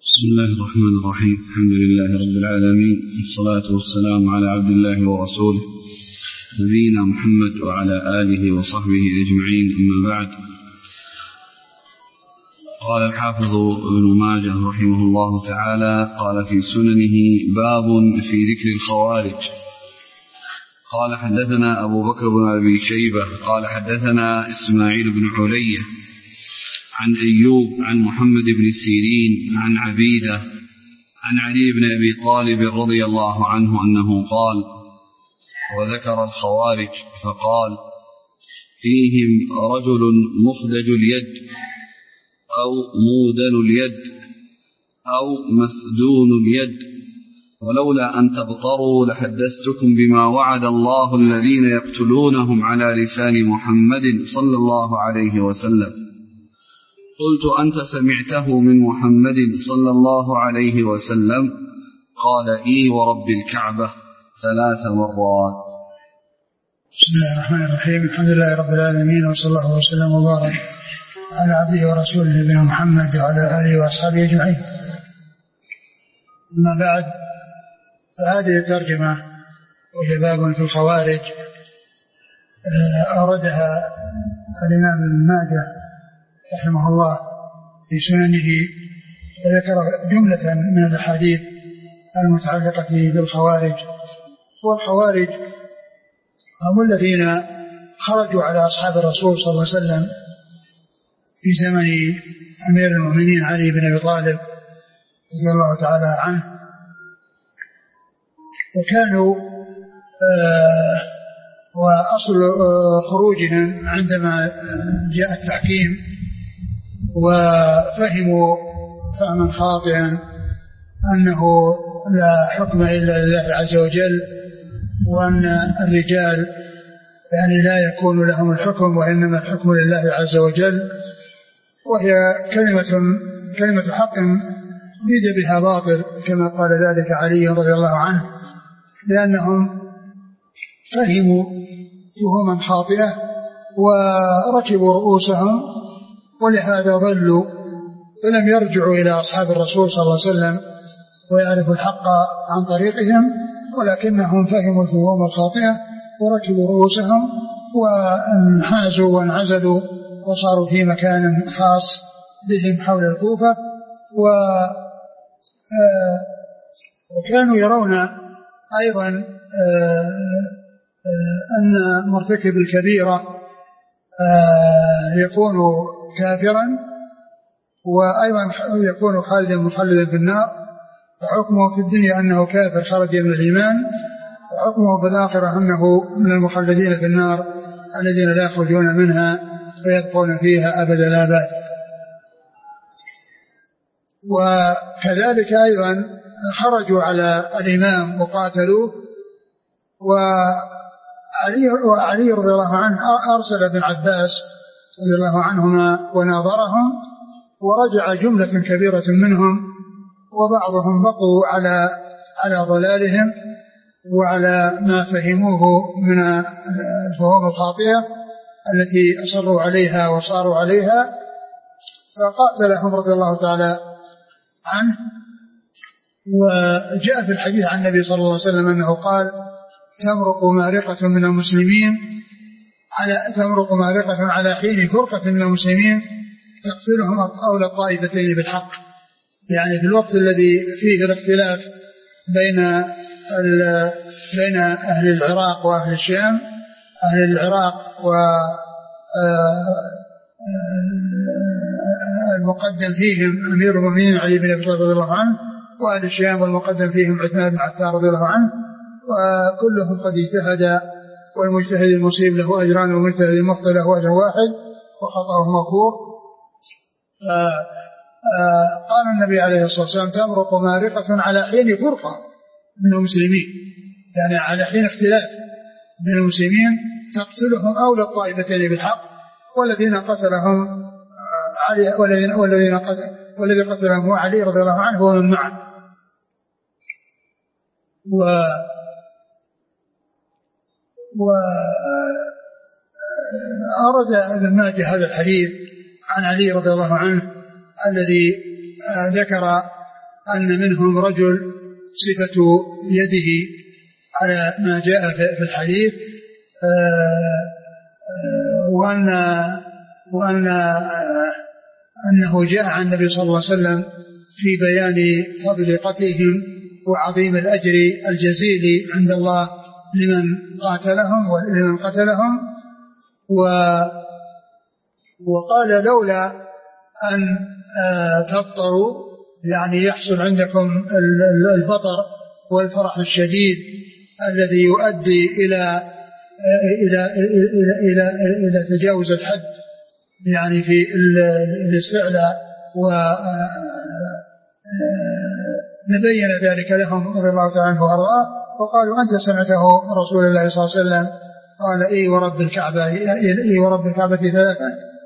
بسم الله الرحمن الرحيم. الحمد لله رب العالمين، والصلاة والسلام على عبد الله ورسوله نبينا محمد وعلى آله وصحبه أجمعين، أما بعد. قال الحافظ ابن ماجه رحمه الله تعالى قال في سننه: باب في ذكر الخوارج. قال حدثنا أبو بكر بن أبي شيبة قال حدثنا إسماعيل بن علية عن أيوب عن محمد بن سيرين عن عبيدة عن علي بن أبي طالب رضي الله عنه أنه قال: وذكر الخوارج فقال: فيهم رجل مخدج اليد أو مودن اليد أو مسدون اليد، ولولا أن تبطروا لحدثتكم بما وعد الله الذين يقتلونهم على لسان محمد صلى الله عليه وسلم. قلت: أنت سمعته من محمد صلى الله عليه وسلم؟ قال: إي ورب الكعبة 3 مرات. بسم الله الرحمن الرحيم. الحمد لله رب العالمين، وصلى الله وسلم وبارك على عبده ورسوله نبينا محمد وعلى آله وأصحابه أجمعين. أما بعد، فهذه الترجمة وهي باب في الخوارج أوردها الإمام ابن ماجه رحمه الله في سننه، وذكر جملة من الأحاديث المتعلقة بالخوارج. والخوارج هم الذين خرجوا على أصحاب الرسول صلى الله عليه وسلم في زمن أمير المؤمنين علي بن أبي طالب رضي الله تعالى عنه، وكانوا وأصل خروجهم عندما جاء التحكيم وفهموا فهما خاطئا أنه لا حكم إلا لله عز وجل، وأن الرجال يعني لا يكون لهم الحكم وإنما الحكم لله عز وجل، وهي كلمة حق أريد بها باطل كما قال ذلك علي رضي الله عنه، لأنهم فهموا فهما خاطئة وركبوا رؤوسهم، ولهذا ضلوا فلم يرجعوا إلى أصحاب الرسول صلى الله عليه وسلم ويعرفوا الحق عن طريقهم، ولكنهم فهموا الفهوم الخاطئة وركبوا رؤوسهم وانحازوا وانعزلوا وصاروا في مكان خاص بهم حول الكوفة. وكانوا يرون أيضا أن مرتكب الكبيرة يكون كافرا، وأيضا يكون خالدا مخلدا في النار، فحكمه في الدنيا أنه كافر خرج من الإيمان، وحكمه في الآخرة أنه من المخلدين في النار الذين لا يخرجون منها ويبقون فيها أبد الآباد. وكذلك أيضا خرجوا على الإمام وقاتلوه، وعلي رضي الله عنه أرسل ابن عباس رضي الله عنهما وناظرهم، ورجع جملة كبيرة منهم، وبعضهم بقوا على ضلالهم وعلى ما فهموه من الفهوم الخاطئة التي أصروا عليها وصاروا عليها، فقاتلهم رضي الله تعالى عنه. وجاء في الحديث عن النبي صلى الله عليه وسلم أنه قال: تمرق مارقة من المسلمين على حين فرقة من المسلمين تقتلهم أولى الطائفتين بالحق، يعني في الوقت الذي فيه الاختلاف بين أهل العراق وأهل الشام، أهل العراق والمقدم فيهم أمير المؤمنين علي بن أبي طالب رضي الله عنه، وأهل الشام والمقدم فيهم عثمان بن عفان رضي الله عنه، وكلهم قد اجتهد، والمجتهد المصيب له أجران والمجتهد المخطئ له أجر واحد وخطأه مغفور. قال النبي عليه الصلاة والسلام: تمرق مارقة على حين فرقة من المسلمين، يعني على حين اختلاف من المسلمين تقتلهم أولى الطائفتين بالحق، والذين قتلهم علي والذي قتلهم هو علي رضي الله عنه ومن معه. وأرد ابن ماجه هذا الحديث عن علي رضي الله عنه الذي ذكر أن منهم رجل صفة يده على ما جاء في الحديث، أنه جاء عن النبي صلى الله عليه وسلم في بيان فضل قتلهم وعظيم الأجر الجزيل عند الله لمن قتلهم وقال لولا أن تفطروا يعني يحصل عندكم الفطر والفرح الشديد الذي يؤدي إلى تجاوز الحد يعني في الاستعلاء، ونبين ذلك لهم رضي الله تعالى عنه وارضاه، وقالوا أنت سمعته رسول الله صلى الله عليه وسلم قال إي ورب الكعبة، إي ورب الكعبة ثلاثة.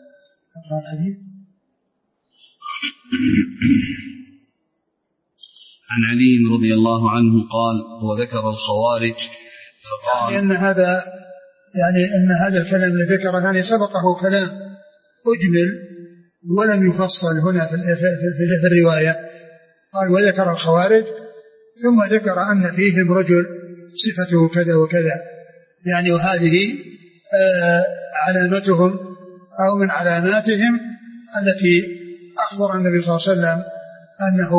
عن علي رضي الله عنه قال وذكر الخوارج فقال أن هذا الكلام الذي ذكره يعني سبقه كلام أجمل ولم يفصل هنا في الرواية. قال وذكر الخوارج ثم ذكر أن فيهم رجل صفته كذا وكذا يعني، وهذه علامتهم أو من علاماتهم التي أخبر النبي صلى الله عليه وسلم أنه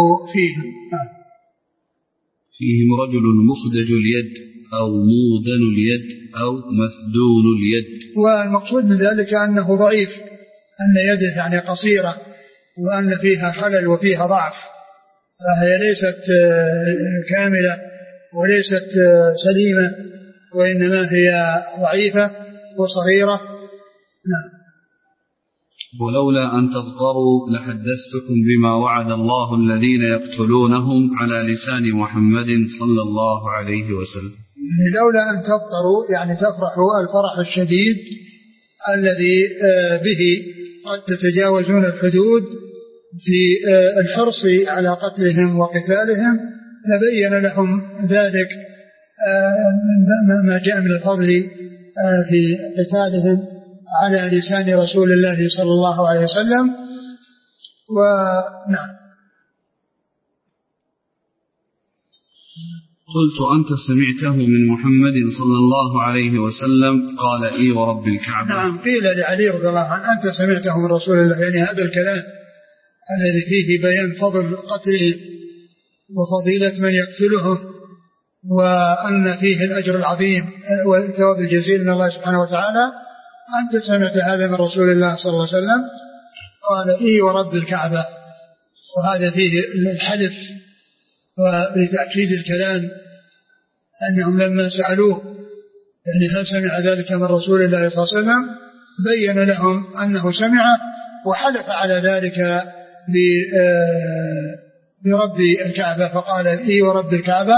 فيهم رجل مخدج اليد أو مودن اليد أو مسدون اليد. والمقصود من ذلك أنه ضعيف، أن يده يعني قصيرة وأن فيها خلل وفيها ضعف، فهي ليست كاملة وليست سليمة، وإنما هي ضعيفة وصغيرة. نعم. ولولا أن تضطروا لحدثتكم بما وعد الله الذين يقتلونهم على لسان محمد صلى الله عليه وسلم. يعني لولا أن تضطروا يعني تفرحوا الفرح الشديد الذي به قد تتجاوزون الحدود في الحرص على قتلهم وقتالهم، لبين لهم ذلك ما جاء من الفضل في قتالهم على لسان رسول الله صلى الله عليه وسلم. ونعم. قلت أنت سمعته من محمد صلى الله عليه وسلم قال إي ورب الكعبة. نعم، قيل لعلي رضي الله عنه أنت سمعته من رسول الله، يعني هذا الكلام الذي فيه بيان فضل قتله وفضيلة من يقتلهم وأن فيه الأجر العظيم والثواب الجزيل من الله سبحانه وتعالى، أنت سمعت هذا من رسول الله صلى الله عليه وسلم؟ قال إي ورب الكعبة. وهذا فيه الحلف وبتأكيد الكلام، أنهم لما سألوه يعني هل سمع ذلك من رسول الله صلى الله عليه وسلم بين لهم أنه سمعه، وحلف على ذلك برب الكعبة فقال إي ورب الكعبة.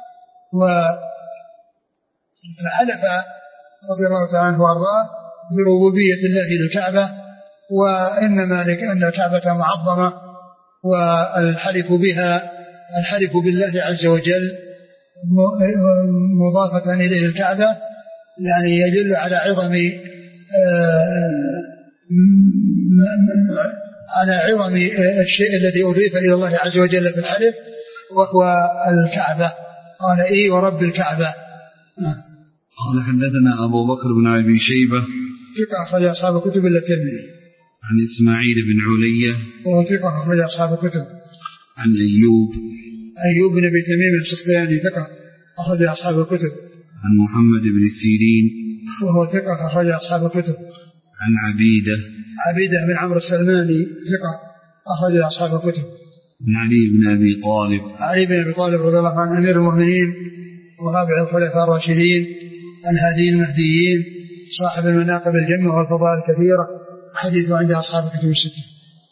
فحلف رضي الله تعالى عنه وارضاه بربوبية الله للكعبة، وإنما لأن الكعبة معظمة، والحلف بها الحلف بالله عز وجل مضافة إليه الكعبة يعني يدل على عظم الشيء الذي أضيف إلى الله عز وجل في الحلف، وهو الكعبة. قال إي ورب الكعبة. قال حدثنا أبو بكر بن أبي شيبة ثقة أخرج أصحاب الكتب إلا الترمذي. عن إسماعيل بن علية وهو ثقة أخرج أصحاب الكتب. عن أيوب بن أبي تميم السختياني ثقة أخرج أصحاب الكتب. عن محمد بن سيرين وهو ثقة أخرج أصحاب الكتب. عن عبيدة بن عمرو السلماني ثقة أخرج أصحاب الكتب. عن علي بن أبي طالب رضي الله عنه أمير المؤمنين ورابع الخلفاء الراشدين الهاديين المهديين صاحب المناقب الجمة والفضائل الكثيرة، حديث عند أصحاب الكتب الستة.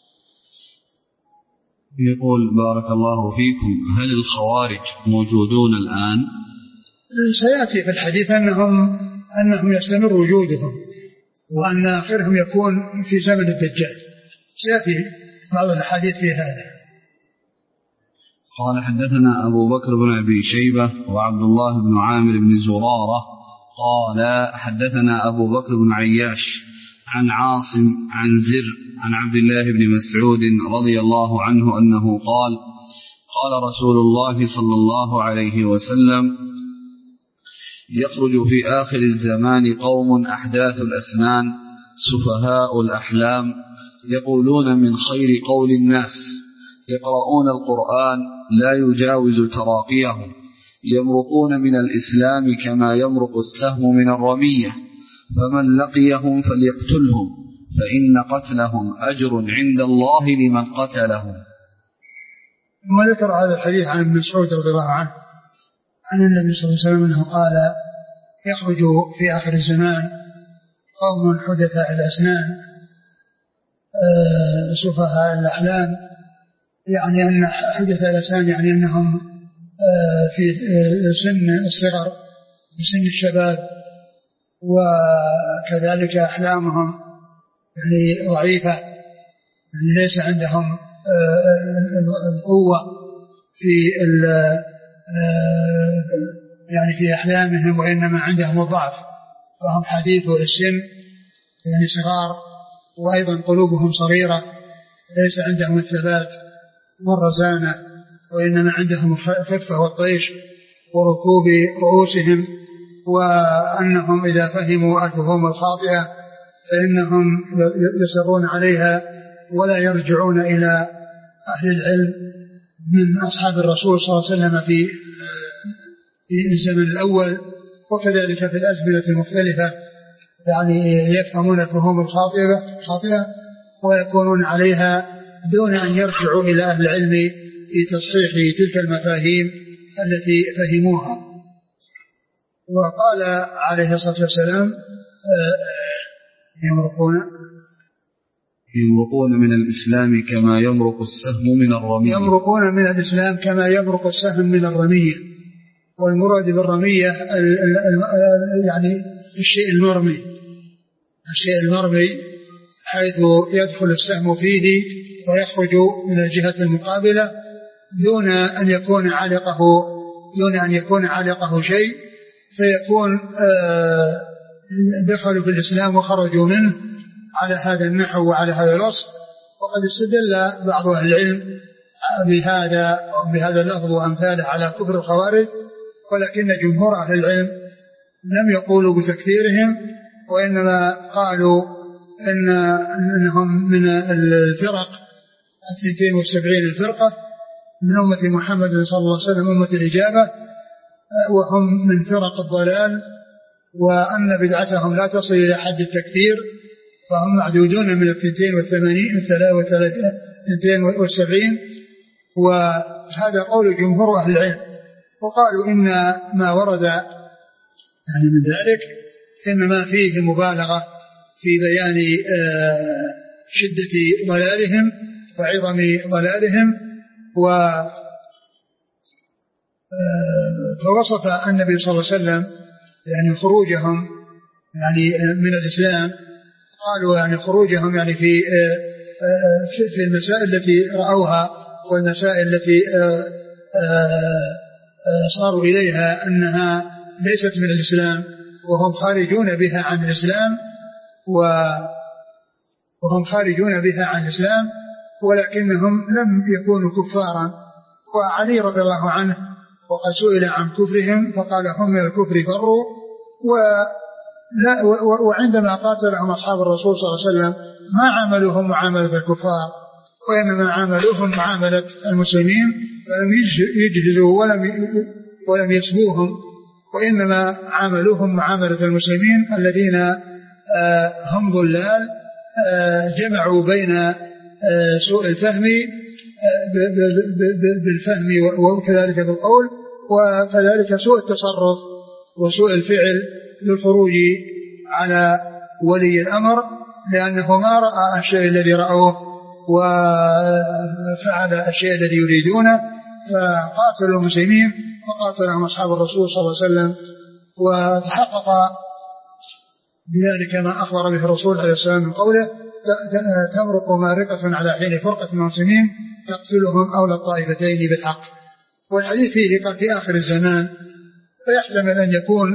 يقول بارك الله فيكم هل الخوارج موجودون الآن؟ سيأتي في الحديث أنهم يستمر وجودهم، وأن آخرهم يكون في زمن الدجال. سيأتي بعض الحديث في هذا. قال حدثنا أبو بكر بن أبي شيبة وعبد الله بن عامر بن زرارة قال حدثنا أبو بكر بن عياش عن عاصم عن زر عن عبد الله بن مسعود رضي الله عنه أنه قال قال رسول الله صلى الله عليه وسلم: يخرج في آخر الزمان قوم أحداث الأسنان سفهاء الأحلام يقولون من خير قول الناس، يقرؤون القرآن لا يجاوز تراقيهم، يمرقون من الإسلام كما يمرق السهم من الرمية، فمن لقيهم فليقتلهم فإن قتلهم أجر عند الله لمن قتلهم. ثم ذكر هذا الحديث عن مسعود رضي الله عنه أن النبي صلى الله عليه وسلم أنه قال: يخرج في آخر الزمان قوم حدثاء الأسنان سفهاء الأحلام، يعني أن حدثاء الأسنان يعني أنهم في سن الصغر، في سن الشباب، وكذلك أحلامهم يعني ضعيفة، يعني ليس عندهم القوة في يعني في أحلامهم، وإنما عندهم الضعف، فهم حديثو السن يعني صغار، وأيضا قلوبهم صغيرة، ليس عندهم الثبات والرزانة، وإنما عندهم الخفة والطيش وركوب رؤوسهم، وأنهم إذا فهموا الفهوم الخاطئة فإنهم يصرون عليها ولا يرجعون إلى أهل العلم من أصحاب الرسول صلى الله عليه وسلم في الزمن الأول، وكذلك في الأزمنة المختلفة، يعني يفهمون الفهوم الخاطئة ويكونون عليها دون أن يرجعوا إلى أهل العلم في تصحيح تلك المفاهيم التي فهموها. وقال عليه الصلاة والسلام: يمرقون من الإسلام كما يمرق السهم من الرمية. يمرقون من الإسلام كما يمرق السهم من الرمية، والمراد بالرمية يعني الشيء المرمي حيث يدخل السهم فيه ويخرج من الجهة المقابلة دون أن يكون علقه شيء، فيكون دخلوا في الإسلام وخرجوا منه على هذا النحو وعلى هذا الوصف. وقد استدل بعض أهل العلم بهذا اللفظ وأمثاله على كفر الخوارج، ولكن جمهور أهل العلم لم يقولوا بتكفيرهم، وإنما قالوا إنهم من الفرق 72 الفرقة من أمة محمد صلى الله عليه وسلم، أمة الإجابة، وهم من فرق الضلال، وأن بدعتهم لا تصل إلى حد التكفير، فهم معدودون من 72، وهذا قول جمهور أهل العلم. وقالوا إن ما ورد يعني من ذلك إنما فيه مبالغة في بيان شدة ضلالهم وعظم ضلالهم، فوصف النبي صلى الله عليه وسلم يعني خروجهم يعني من الإسلام، قالوا يعني خروجهم يعني في المسائل التي رأوها والمسائل التي صاروا إليها أنها ليست من الإسلام، وهم خارجون بها عن الإسلام، ولكنهم لم يكونوا كفارا. وعلي رضي الله عنه وقد سئل عن كفرهم فقال: هم من الكفر فروا، وعندما قاتلهم أصحاب الرسول صلى الله عليه وسلم ما عاملوهم معاملة الكفار، وإنما عاملوهم معاملة المسلمين، ولم يجهزوا ولم يسبوهم، وإنما عاملوهم معاملة المسلمين الذين هم ضلال، جمعوا بين سوء الفهم بالفهم وكذلك بالقول، وكذلك سوء التصرف وسوء الفعل للخروج على ولي الأمر، لأنه ما رأى الشيء الذي رأوه وفعل الشيء الذي يريدونه، فقاتلوا المسلمين وقاتلهم أصحاب الرسول صلى الله عليه وسلم، وتحقق بذلك ما أخبر به الرسول عليه السلام من قوله: تمرق مارقة على حين فرقة المسلمين تقتلهم أولى الطائفتين بالحق. والحديث فيه قال في آخر الزمان، فيحتمل أن يكون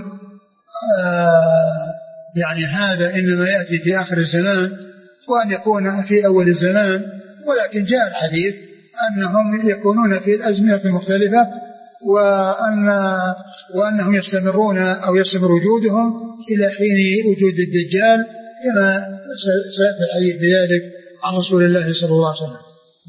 يعني هذا إنما يأتي في آخر الزمان، وأن يكون في أول الزمان، ولكن جاء الحديث أنهم يكونون في الأزمنة المختلفة، وأنهم يستمرون أو يستمر وجودهم إلى حين وجود الدجال، كما سيأتي الحديث بذلك عن رسول الله صلى الله عليه وسلم.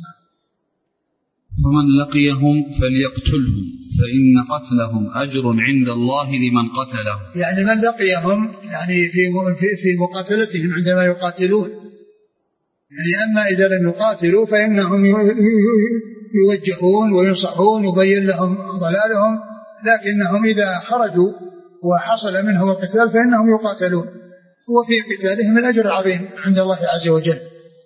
فمن لقيهم فليقتلهم فإن قتلهم أجر عند الله لمن قتلهم. يعني من لقيهم يعني في مقاتلتهم عندما يقاتلون، يعني أما إذا لم يقاتلوا فإنهم يوجهون وينصحون ويبين لهم ضلالهم، لكنهم إذا خرجوا وحصل منهم القتال فإنهم يقاتلون، وفي قتالهم الأجر العظيم عند الله عز وجل.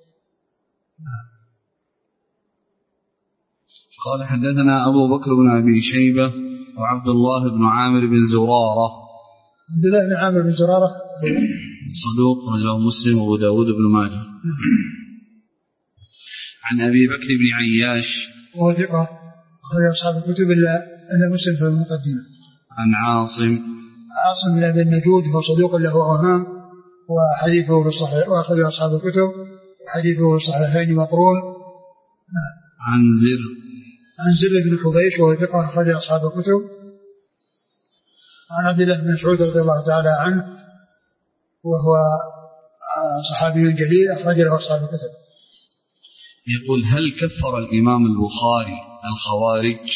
قال حدثنا أبو بكر بن أبي شيبة وعبد الله بن عامر بن زرارة. عبد الله بن عامر بن زرارة صدوق رجله مسلم وأبو داود بن ماجه. عن أبي بكر بن عياش وهو ثقة أخرج أصحاب الكتب إلا مسلم في المقدمة. عن عاصم بن أبي النجود هو صدوق له أوهام وحديثه في الصحيح وأخرج أصحاب الكتب وحديثه في الصحيحين مقرون. عن زر بن حبيش وهو ثقة أخرج أصحاب الكتب. عن عبد الله بن مسعود رضي الله تعالى عنه وهو صحابي جليل أخرج له أصحاب الكتب. يقول: هل كفر الإمام البخاري الخوارج؟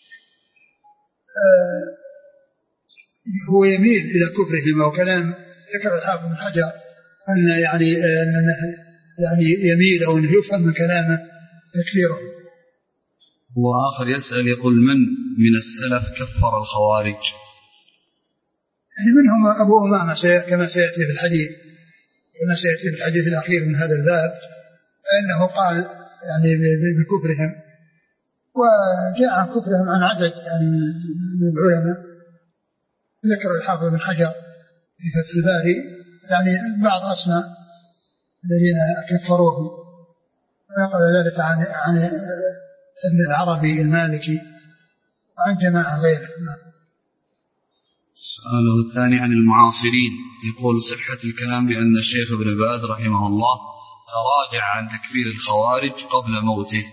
هو يميل إلى كفرهم، وكلام ذكر الحافظ بن حجر أن يعني يميل أو أنه يفهم من كلامه تكفيره. وآخر يسأل يقول: من السلف كفر الخوارج؟ يعني منهم أبو أمامة كما سيأتي في الحديث الأخير من هذا الباب، فإنه قال يعني بكفرهم، وجاء عن كفرهم عن عدد يعني من العلماء، ذكر الحافظ بن حجر في فتح الباري يعني بعض أسماء الذين كفروهم، ويقول ذلك عن ابن العربي المالكي وعن جماعة غيره. سؤاله الثاني عن المعاصرين، يقول: صحة الكلام بأن الشيخ ابن باز رحمه الله تراجع عن تكفير الخوارج قبل موته؟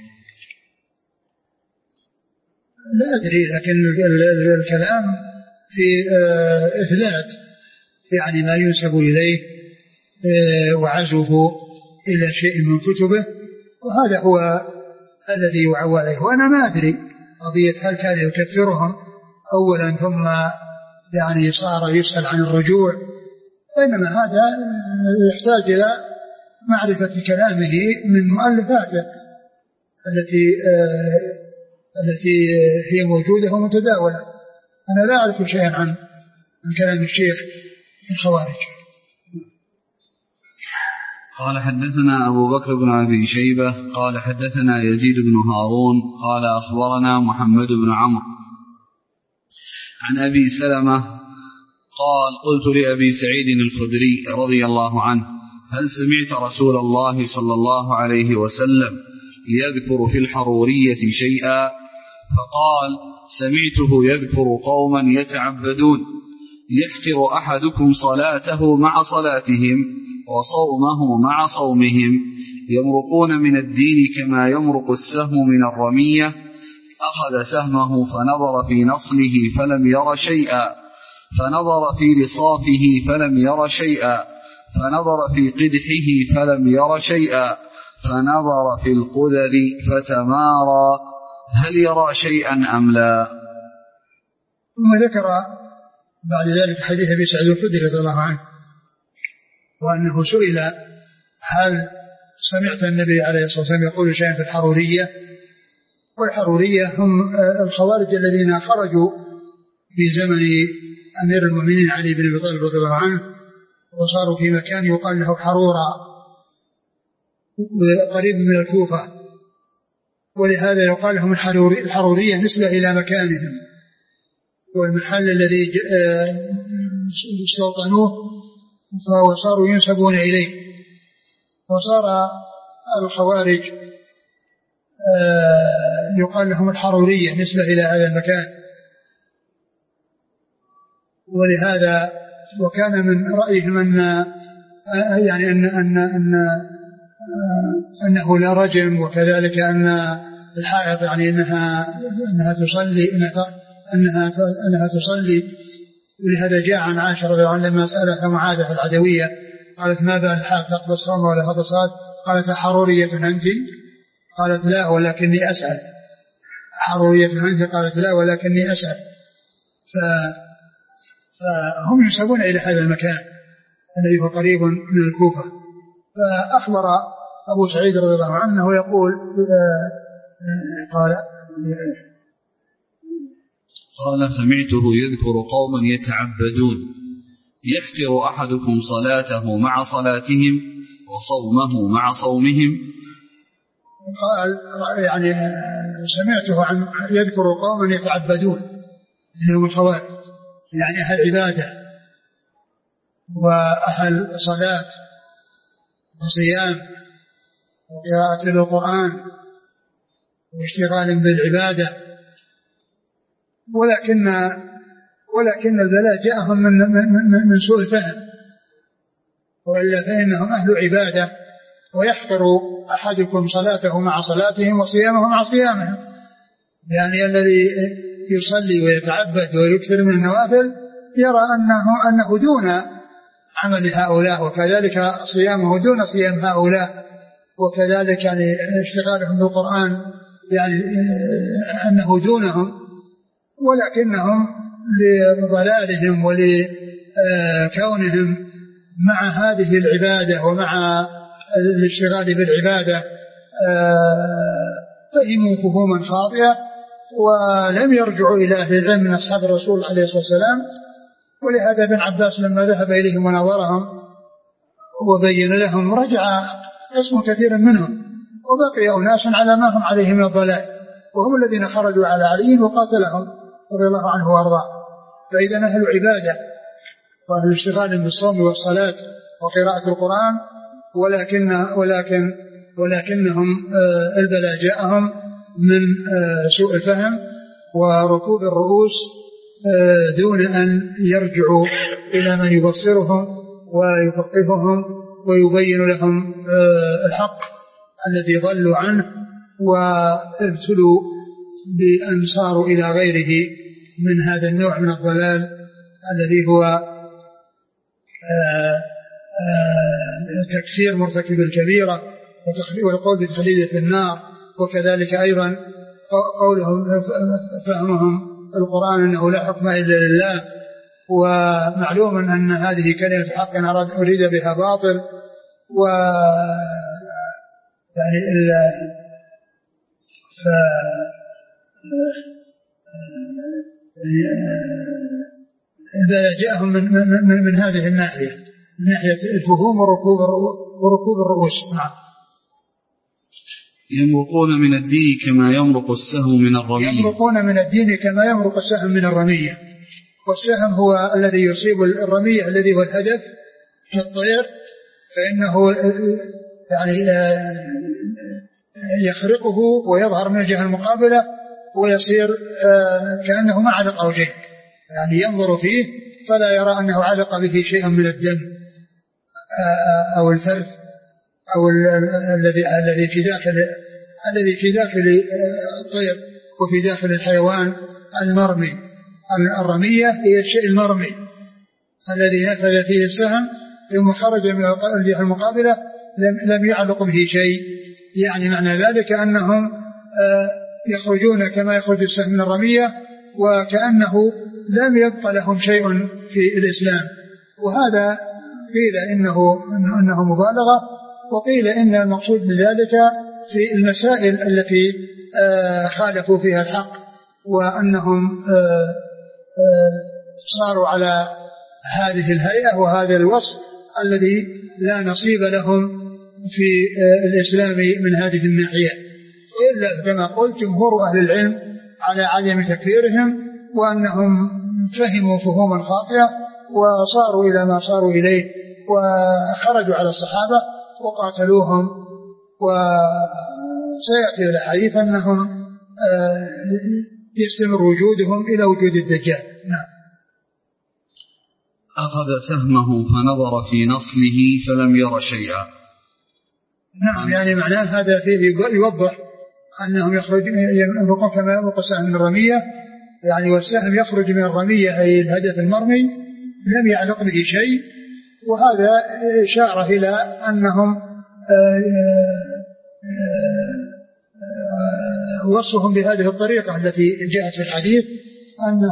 لا أدري، لكن الكلام في إثبات يعني ما ينسب إليه وعزوه إلى شيء من كتبه، وهذا هو الذي يعول عليه. وأنا ما أدري قضية هل كان يكفرهم أولا ثم يعني صار يسأل عن الرجوع، إنما هذا يحتاج إلى معرفة كلامه من مؤلفاته التي هي موجودة ومتداولة. أنا لا أعرف شيئا عن كلام الشيخ في الخوارج. قال: حدثنا أبو بكر بن أبي شيبة قال حدثنا يزيد بن هارون قال أخبرنا محمد بن عمرو عن أبي سلمة قال: قلت لأبي سعيد الخدري رضي الله عنه: هل سمعت رسول الله صلى الله عليه وسلم يذكر في الحرورية شيئا؟ فقال: سمعته يذكر قوما يتعبدون يحقر أحدكم صلاته مع صلاتهم وصومه مع صومهم، يمرقون من الدين كما يمرق السهم من الرمية، أخذ سهمه فنظر في نصله فلم ير شيئا، فنظر في رصافه فلم ير شيئا، فنظر في قدحه فلم ير شيئا، فنظر في القدر فتمارى، هل يرى شيئا أم لا؟ ثم ذكر بعد ذلك حديث أبي سعيد الخدري رضي الله عنه، وأنه سئل: هل سمعت النبي عليه الصلاة والسلام يقول شيئا في الحرورية؟ والحرورية هم الخوارج الذين خرجوا في زمن أمير المؤمنين علي بن أبي طالب رضي الله عنه، وصاروا في مكان يقال له حرورة قريب من الكوفة، ولهذا يقال لهم الحرورية نسبة إلى مكانهم والمحل الذي استوطنوه، وصاروا ينسبون إليه، وصار الخوارج يقال لهم الحرورية نسبة إلى هذا المكان. ولهذا وكان من رأيهم أنه لا رجم، وكذلك أن الحائض يعني أنها تصلي، ولهذا جاء عن عائشة رضي الله عنها لما سألها معاذة العدوية قالت ما بال الحائض تقضي الصوم ولا تقضي الصلاة؟ قالت حرورية أنت؟ قالت لا ولكني أسأل. حرورية أنت؟ قالت لا ولكني أسأل. فهم ينسبون إلى هذا المكان الذي هو قريب من الكوفة. فأخبر أبو سعيد رضي الله عنه يقول قال سمعته يذكر قوما يتعبدون يحقر أحدكم صلاته مع صلاتهم وصومه مع صومهم. قال يعني سمعته عن يذكر قوما يتعبدون إنهم الخوارج، يعني أهل عبادة وأهل صلاة وصيام وقراءة للقرآن واشتغال بالعبادة، ولكن البلاء جاءهم من سوء الفهم، وإلا فإنهم أهل عبادة. ويحقر أحدكم صلاته مع صلاتهم وصيامه مع صيامهم، يعني الذي يصلي ويتعبد ويكثر من النوافل يرى أنه دون عمل هؤلاء، وكذلك صيامه دون صيام هؤلاء، وكذلك يعني اشتغالهم بالقرآن يعني أنه دونهم، ولكنهم لضلالهم ولكونهم مع هذه العبادة ومع الاشتغال بالعبادة فهموا فهوما خاطئة ولم يرجعوا إلى أهل العلم من أصحاب الرسول عليه الصلاة والسلام. ولهذا ابن عباس لما ذهب إليهم ونظرهم وبين لهم رجع قسم كثير منهم، وبقي أناس على ما هم عليه من الضلال، وهم الذين خرجوا على علي وقاتلهم رضي الله عنه وارضاه. فإذا أهل عبادة وأهل اشتغال بالصوم والصلاة وقراءة القرآن، ولكنهم البلاء جاءهم من سوء الفهم وركوب الرؤوس دون أن يرجعوا إلى من يبصرهم ويفقههم ويبين لهم الحق الذي ضلوا عنه، وابتلوا بأن صاروا إلى غيره من هذا النوع من الضلال الذي هو تكفير مرتكب الكبيرة والقول بتخليده في النار، وكذلك أيضا قولهم فهمهم القرآن أنه لا حكم إلا لله، ومعلوم أن هذه كلمة حق أريد بها باطل. و يعني إذا جاءهم من هذه الناحية، من ناحية الفهوم وركوب الرؤوس. نعم. يمرقون من الدين كما يمرق السهم من الرمية. يمرقون من الدين كما يمرق السهم من الرمية، والسهم هو الذي يصيب الرمية الذي هو الهدف في الطير، فإنه يعني يخرقه ويظهر من الجهة المقابلة ويصير كأنه ما علق أو شيء، يعني ينظر فيه فلا يرى أنه علق به شيء من الدم أو الفرث أو الذي في داخل الطير وفي داخل الحيوان المرمي. الرمية هي الشيء المرمي الذي نفذ فيه السهم ثم خرج من الجهة المقابلة لم يعلق به شيء، يعني معنى ذلك أنهم يخرجون كما يخرج السهم من الرمية وكأنه لم يبق لهم شيء في الإسلام. وهذا قيل إنه مبالغة، وقيل إن المقصود بذلك في المسائل التي خالفوا فيها الحق، وأنهم صاروا على هذه الهيئة وهذا الوصف الذي لا نصيب لهم في الإسلام من هذه الناحية، إلا كما قلت جمهور أهل العلم على عدم تكفيرهم، وأنهم فهموا فهوما خاطئة وصاروا إلى ما صاروا إليه، وخرجوا على الصحابة وقاتلوهم. وسيأتي الحديث أنهم يستمر وجودهم إلى وجود الدجال. نعم. أخذ سهمه فنظر في نصله فلم ير شيئا. نعم، يعني معناه هذا فيه يوضح أنهم يمرقون كما يمرق السهم من الرمية، يعني والسهم يخرج من الرمية أي الهدف المرمي لم يعلق به شيء. وهذا إشارة إلى أنهم وصفهم بهذه الطريقة التي جاءت في الحديث أنه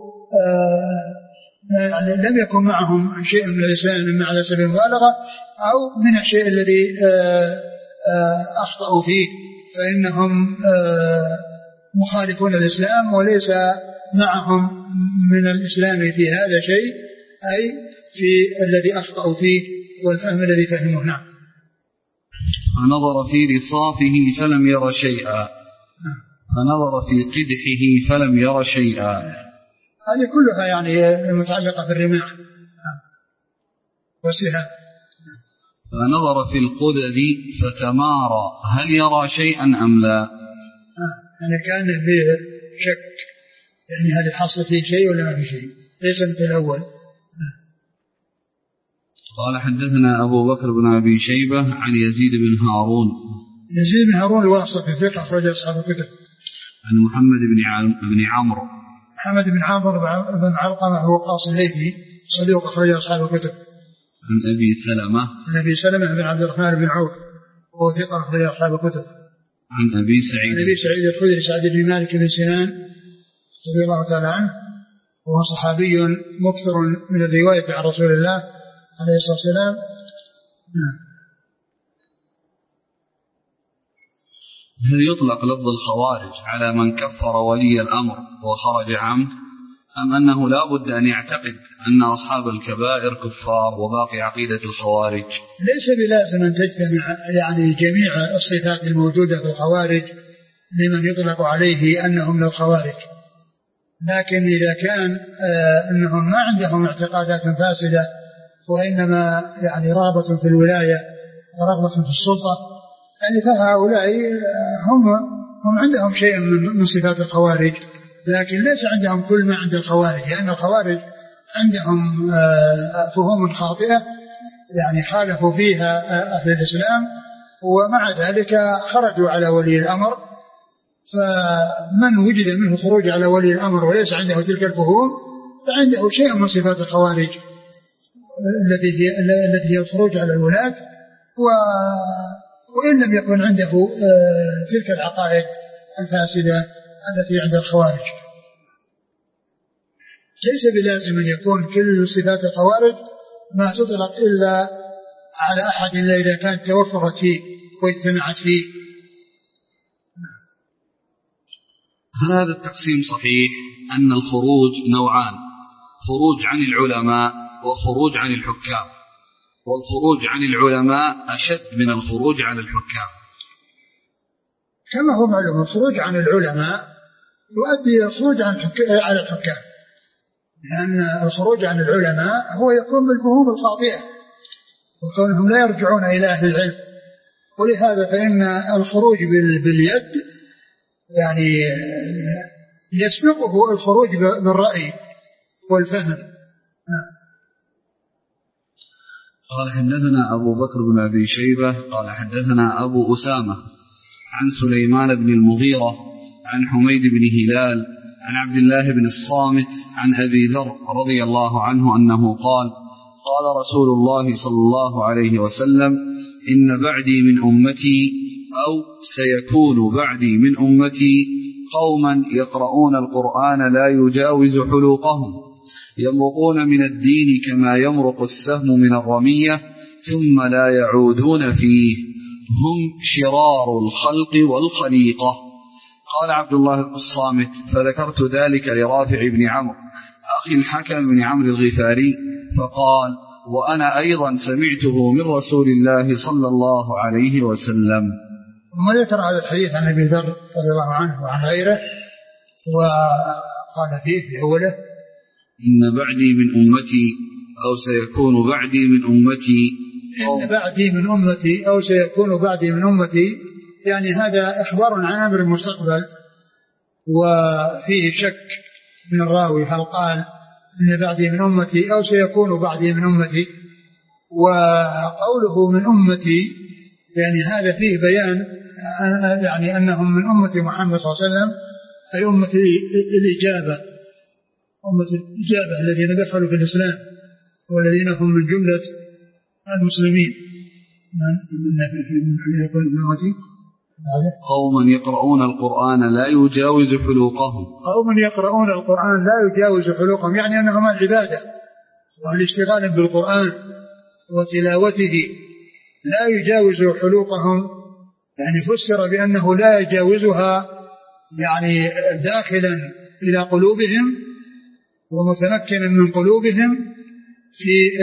يعني لم يكن معهم شيء من الإسلام مما على سبيل المبالغة أو من الشيء الذي أخطأوا فيه، فإنهم مخالفون الإسلام وليس معهم من الإسلام في هذا شيء، أي في الذي أخطأوا فيه والفهم الذي فهموه. نعم. فنظر في رصافه فلم ير شيئا، فنظر في قدحه فلم ير شيئا. هذه كلها يعني متعلقة بالرماح والسهام. فنظر في القدد فتمارى هل يرى شيئا أم لا. يعني كان فيه شك، يعني هل حصل فيه شيء ولا ما فيه شيء، ليس مثل الأول. قال حدثنا أبو بكر بن أبي شيبة عن يزيد بن هارون. يزيد بن هارون الواسطي ثقة أخرج أصحاب الكتب. عن محمد بن عمرو. محمد بن عمرو بن علقمة هو قاص الليثي صديق أخرج أصحاب الكتب. عن أبي سلمة. عن أبي سلمة بن عبد الرحمن بن عوف وهو ثقة أخرج أصحاب الكتب. عن أبي سعيد. عن أبي سعيد الخدري سعد بن مالك بن سنان رضي الله تعالى عنه، وهو صحابي مكثر من الرواية عن رسول الله عليه الصلاة والسلام. هل يطلق لفظ الخوارج على من كفر ولي الأمر وخرج عمد، أم أنه لا بد أن يعتقد أن أصحاب الكبائر كفار وباقي عقيدة الخوارج؟ ليس بلازم أن تجتمع يعني جميع الصفات الموجودة في الخوارج لمن يطلق عليه أنهم من الخوارج، لكن إذا كان أنهم ما عندهم اعتقادات فاسدة وإنما يعني رغبة في الولاية ورغبة في السلطة، يعني فهؤلاء هم عندهم شيء من صفات الخوارج، لكن ليس عندهم كل ما عند الخوارج، لأن الخوارج عندهم فهوم خاطئة يعني خالفوا فيها أهل الإسلام، ومع ذلك خرجوا على ولي الأمر. فمن وجد منه خروج على ولي الأمر وليس عنده تلك الفهوم فعنده شيء من صفات الخوارج التي هي الخروج على الولاة، وإن لم يكن عنده تلك العقائد الفاسدة التي عند الخوارج. ليس بلازم أن يكون كل صفات الخوارج ما تطلق إلا على أحد إلا إذا كانت توفرت فيه واجتمعت فيه. هل هذا التقسيم صحيح أن الخروج نوعان، خروج عن العلماء وخروج عن الحكام، والخروج عن العلماء أشد من الخروج على الحكام؟ كما هو معلوم الخروج عن العلماء يؤدي إلى الخروج على الحكام، لأن الخروج عن العلماء هو يكون بالفهوم الخاطئة وكونهم لا يرجعون إلى أهل العلم، ولهذا فإن الخروج باليد يعني يسبقه الخروج بالرأي والفهم. قال حدثنا أبو بكر بن أبي شيبة قال حدثنا أبو أسامة عن سليمان بن المغيرة عن حميد بن هلال عن عبد الله بن الصامت عن أبي ذر رضي الله عنه أنه قال قال رسول الله صلى الله عليه وسلم إن بعدي من أمتي أو سيكون بعدي من أمتي قوما يقرؤون القرآن لا يجاوز حلوقهم يمرقون من الدين كما يمرق السهم من الرمية ثم لا يعودون فيه هم شرار الخلق والخليقة. قال عبد الله بن الصامت فذكرت ذلك لرافع بن عمرو أخي الحكم بن عمرو الغفاري فقال وأنا أيضا سمعته من رسول الله صلى الله عليه وسلم. ثم ذكر هذا الحديث عن أبي ذر رضي الله عنه وعن غيره وقال فيه في أوله إن بعدي من أمتي أو سيكون بعدي من أمتي إن بعدي من أمتي أو سيكون بعدي من أمتي، يعني هذا إخبار عن أمر المستقبل وفيه شك من الراوي هل قال إن بعدي من أمتي أو سيكون بعدي من أمتي، وقوله من أمتي يعني هذا فيه بيان يعني أنهم من أمة محمد صلى الله عليه وسلم، أي أمة الإجابة، أمة الإجابة الذين دخلوا في الإسلام والذين هم من جملة المسلمين. قوم يقرؤون القرآن لا يجاوز حلوقهم. قوم يقرؤون القرآن لا يجاوز حلوقهم، يعني أنهم العبادة والاشتغال بالقرآن وتلاوته لا يجاوز حلوقهم، يعني فسر بأنه لا يجاوزها يعني داخلا إلى قلوبهم ومتمكنا من قلوبهم في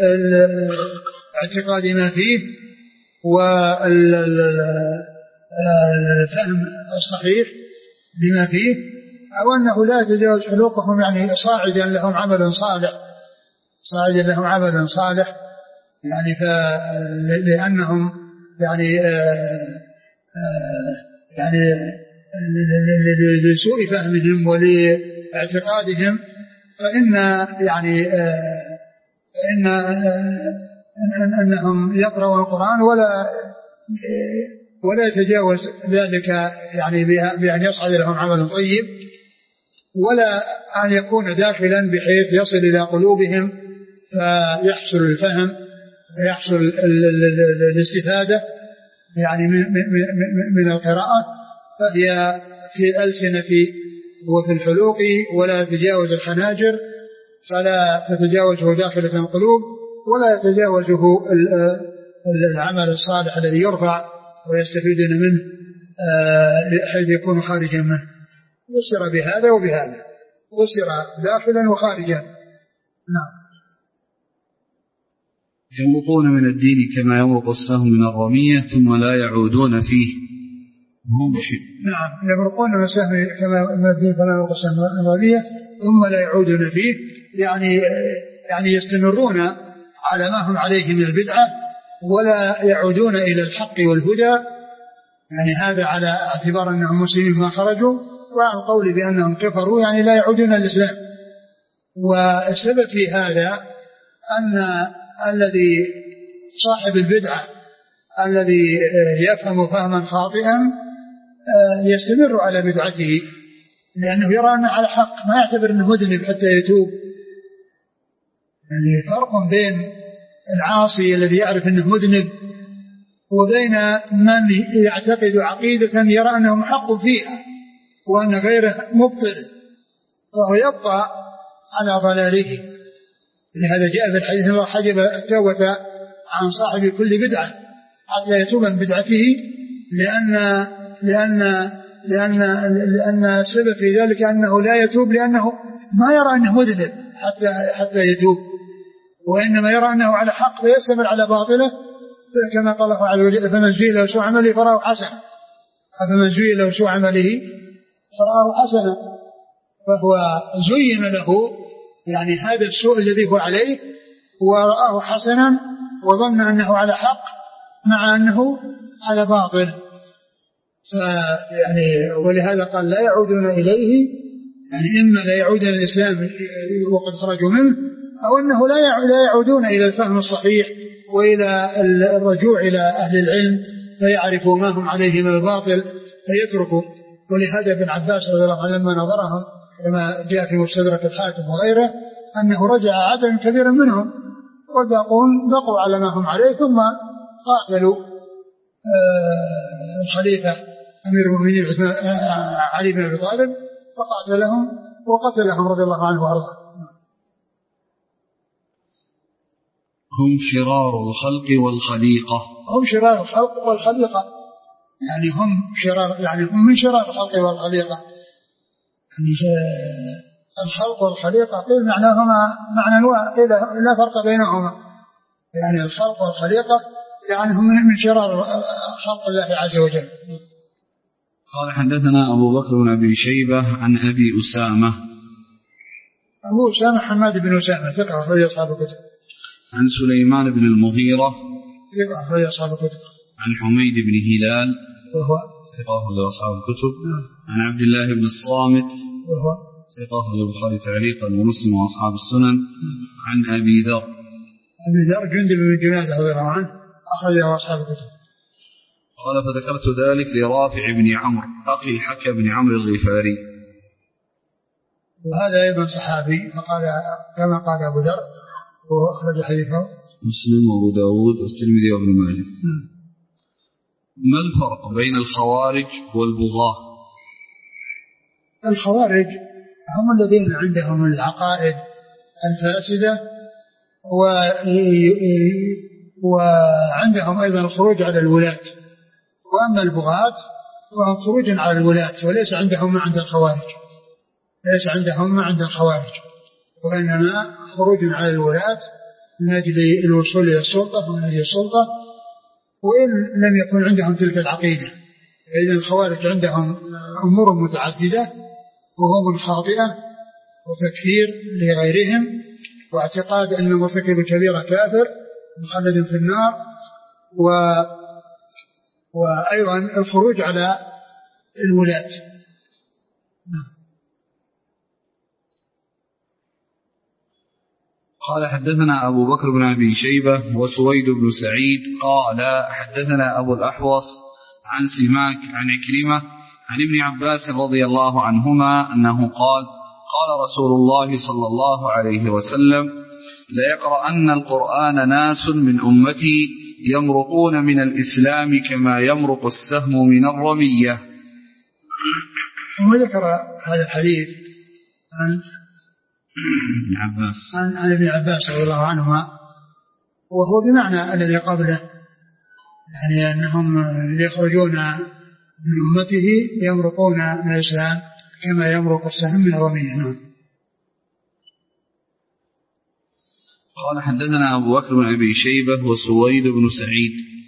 اعتقاد ما فيه والفهم الصحيح بما فيه، أو أنه لا يتجاوز حلوقهم يعني صاعدا لهم عمل صالح، صاعدا لهم عمل صالح، يعني لأنهم يعني يعني لسوء فهمهم ولاعتقادهم، فإن يعني أنهم يقرؤون القرآن ولا يتجاوز ذلك يعني بأن يصعد لهم عمل طيب، ولا أن يكون داخلا بحيث يصل إلى قلوبهم فيحصل الفهم ويحصل الاستفادة يعني من القراءة، فهي في الألسنة وفي الحلوق ولا تتجاوز الحناجر، فلا تتجاوزه داخلة القلوب ولا يتجاوزه العمل الصالح الذي يرفع ويستفيدون منه حيث يكون خارجا منه. وسر بهذا وبهذا، وسر داخلا وخارجا. نعم. يمرقون من الدين كما يمرق السهم من الرمية ثم لا يعودون فيه. نعم، يمرقون من السهم كما الدين كما يمرق السهم من الرمية ثم لا يعودون فيه، يعني يستمرون على ما هم عليه من البدعة ولا يعودون إلى الحق والهدى، يعني هذا على اعتبار أنهم مسلمين ما خرجوا، وعن قول بأنهم كفروا يعني لا يعودون الإسلام. والسبب في هذا أن الذي صاحب البدعة الذي يفهم فهما خاطئا يستمر على بدعته، لأنه يرى أنه على حق، ما يعتبر أنه مذنب حتى يتوب. يعني فرق بين العاصي الذي يعرف أنه مذنب وبين من يعتقد عقيدة يرى أنه محق فيها وأن غيره مبطل، فهو يبقى على ضلاله. لهذا جاء في الحديث أنه حجب التوبة عن صاحب كل بدعة حتى يتوب من بدعته، لأن السبب في ذلك أنه لا يتوب لأنه ما يرى أنه مذنب حتى يتوب، وإنما يرى أنه على حق فيستمر على باطله، كما قال الله عز وجل: فمن زين له سوء عمله فراه حسنا، فمن زين له سوء عمله فراه حسنا، فهو زين له يعني هذا السوء الذي هو عليه ورآه حسنا وظن أنه على حق مع أنه على باطل. يعني ولهذا قال لا يعودون إليه، يعني إما لا يعودون إلى الإسلام وقد خرجوا منه، أو أنه لا يعودون إلى الفهم الصحيح وإلى الرجوع إلى أهل العلم فيعرفوا ما هم عليه من الباطل فيتركوا. ولهذا ابن عباس رضي الله عنه لما نظرهم كما جاء في مستدرك الحاكم وغيره أنه رجع عدد كبير منهم بقوا على ما هم عليه، ثم قاتلوا الخليفة أمير المؤمنين علي بن أبي طالب فقاتلهم وقتلهم رضي الله عنه وأرضاه. هم شرار الخلق والخليقة. هم شرار الخلق والخليقة، يعني هم شرار، يعني هم من شرار الخلق والخليقة. يعني الخلق والخليقة قيل معناهما معنى واحد، قيل لا فرق بينهما، يعني الخلق والخليقة يعني هم من شرار خلق الله عز وجل. قال حدثنا أبو بكر بن أبي شيبة عن أبي أسامة. أبو أسامة حماد بن أسامة ثقة أخرج أصحاب الكتب. عن سليمان بن المغيرة ثقة أخرج أصحاب الكتب. عن حميد بن هلال وهو ثقة أخرج أصحاب الكتب. عن عبد الله بن الصامت وهو ثقة أخرج البخاري تعليقا ومسلم وأصحاب السنن. عن أبي ذر جندب بن جنادة رضي الله عنه أخرجه أصحاب الكتب. قال فذكرت ذلك لرافع بن عمرو أخي الحكم بن عمرو الغفاري. وهذا أيضا صحابي فقال كما قال أبو ذر وأخرج حديثه مسلم وأبو داود والترمذي وابن ماجه. ما الفرق بين الخوارج والبغاة؟ الخوارج هم الذين عندهم العقائد الفاسدة وعندهم أيضا الخروج على الولاة. وأما البغاة فهم خروج على الولاة وليس عندهم ما عند الخوارج، ليس عندهم ما عند الخوارج، وإنما خروج على الولاة من أجل الوصول إلى السلطة ومن أجل السلطة، وإن لم يكن عندهم تلك العقيدة. فإذا الخوارج عندهم أمور متعددة وهم خاطئة وتكفير لغيرهم واعتقاد أن مرتكب الكبيرة كافر مخلد في النار، وأيضا الخروج على الولاة. قال حدثنا أبو بكر بن أبي شيبة وسويد بن سعيد قال حدثنا أبو الأحوص عن سماك عن عكرمة عن ابن عباس رضي الله عنهما أنه قال قال رسول الله صلى الله عليه وسلم ليقرأن القرآن ناس من أمتي يمرقون من الإسلام كما يمرق السهم من الرمية. ثم ذكر هذا الحديث عن ابن عباس رضي الله عنهما وهو بمعنى الذي قبله، يعني أنهم يخرجون من أمته يمرقون من الإسلام كما يمرق السهم من الرمية. قال حدثنا أبو بكر بن أبي شيبة وسويد بن سعيد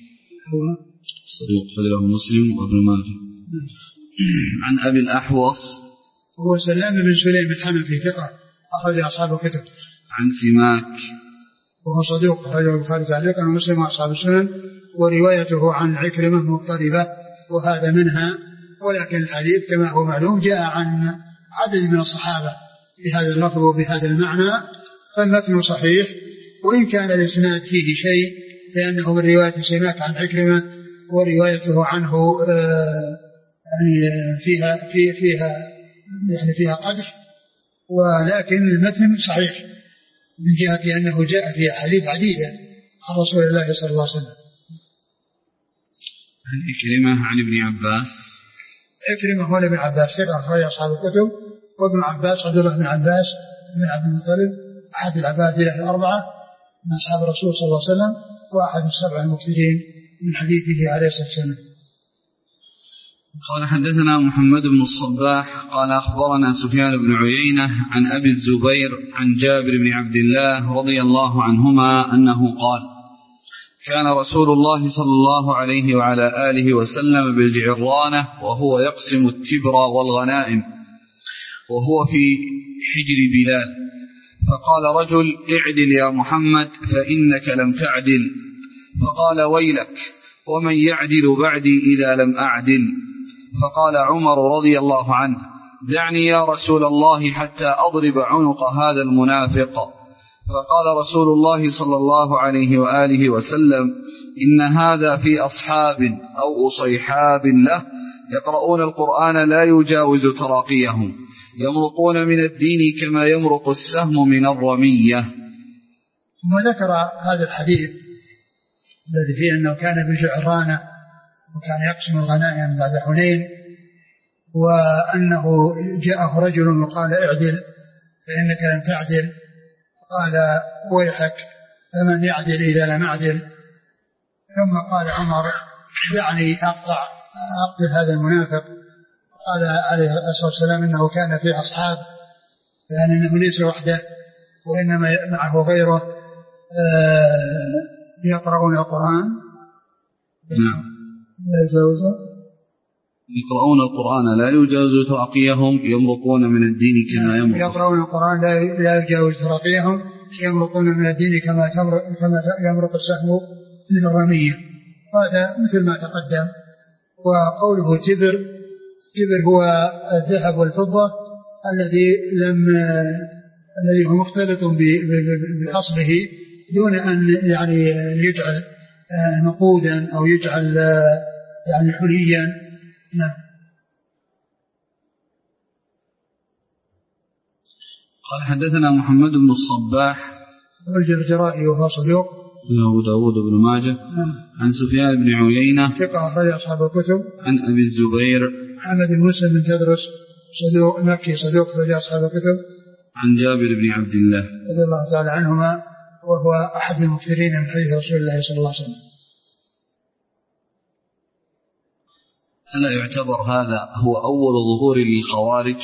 صدوق فله مسلم وابن ماجه. عن أبي الأحوص هو سلام بن سليم الحنفي ثقة أخرج أصحاب الكتب. عن سماك وهو صدوق أخرجه البخاري تعليقا ومسلم وأصحاب السنن، وروايته عن عكرمة مضطربة وهذا منها، ولكن الحديث كما هو معلوم جاء عن عدد من الصحابة بهذا اللفظ وبهذا المعنى، فالمتن صحيح وإن كان الإسناد فيه شيء لأنه من رواية سماك عن عكرمة وروايته عنه يعني فيها قدح، ولكن المتن صحيح من جهة أنه جاء في أحاديث عديدة عن رسول الله صلى الله عليه وسلم. عن عكرمة عن ابن عباس. عكرمة هو ابن عباس ثقة أخرج أصحاب الكتب، وابن عباس عبد الله بن عباس بن عبد المطلب أحد العبادلة الأربعة من أصحاب الرسول صلى الله عليه وسلم وأحد السبع المكثرين من حديثه عليه الصلاة والسلام. قال حدثنا محمد بن الصباح قال أخبرنا سفيان بن عيينة عن أبي الزبير عن جابر بن عبد الله رضي الله عنهما أنه قال كان رسول الله صلى الله عليه وعلى آله وسلم بالجعرانة وهو يقسم التبر والغنائم وهو في حجر بلال، فقال رجل اعدل يا محمد فإنك لم تعدل، فقال ويلك ومن يعدل بعدي إذا لم أعدل، فقال عمر رضي الله عنه دعني يا رسول الله حتى أضرب عنق هذا المنافق، فقال رسول الله صلى الله عليه وآله وسلم إن هذا في أصحاب أو أصيحاب له يقرؤون القرآن لا يجاوز تراقيهم يمرقون من الدين كما يمرق السهم من الرمية. ثم ذكر هذا الحديث الذي فيه أنه كان بالجعرانة وكان يقسم الغنائم بعد حنين، وأنه جاءه رجل وقال اعدل فإنك لم تعدل، قال ويحك فمن يعدل إذا لم أعدل، ثم قال عمر دعني أقتل هذا المنافق، قال عليه الصلاة والسلام إنه كان في أصحاب، يعني أنه ليس وحده وإنما معه غيره يقرؤون القرآن يقرؤون القرآن لا يجاوز تراقيهم يمرقون من الدين كما يمرق يقرؤون القرآن لا يجاوز تراقيهم يمرقون من الدين كما يمرق السهم من الرمية، هذا مثل ما تقدم. وقوله تبر هو الذهب والفضة الذي هو مختلط بأصله دون أن يعني يجعل نقودا أو يجعل يعني حليا. نعم. قال حدثنا محمد بن الصباح والجرجرائي وهو صدوق له داود بن ماجه. عن سفيان بن عيينة ثقة أخرج أصحاب الكتب. عن أبي الزبير محمد بن مسلم بن تدرس صدوق مكي صدوق أخرج أصحاب الكتب. عن جابر بن عبد الله رضي الله تعالى عنهما وهو أحد المكثرين من حديث رسول الله صلى الله عليه وسلم. ألا يعتبر هذا هو أول ظهور للخوارج؟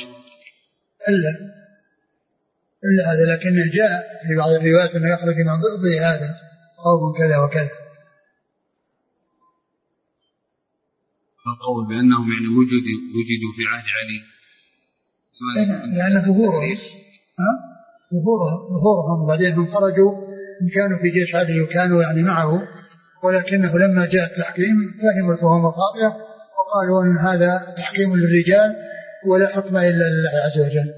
إلا هذا، لكنه جاء في بعض الروايات أنه يخرج من ضد هذا قوم كذا وكذا. القول بأنهم يعني وجدوا في عهد علي لأن ظهورهم بعدين هم خرجوا إن كانوا في جيش علي وكانوا يعني معه، ولكنه لما جاء التحكيم فهموا الفهم الخاطئة وقالوا أن هذا تحكيم للرجال ولا حكم إلا لله عز وجل.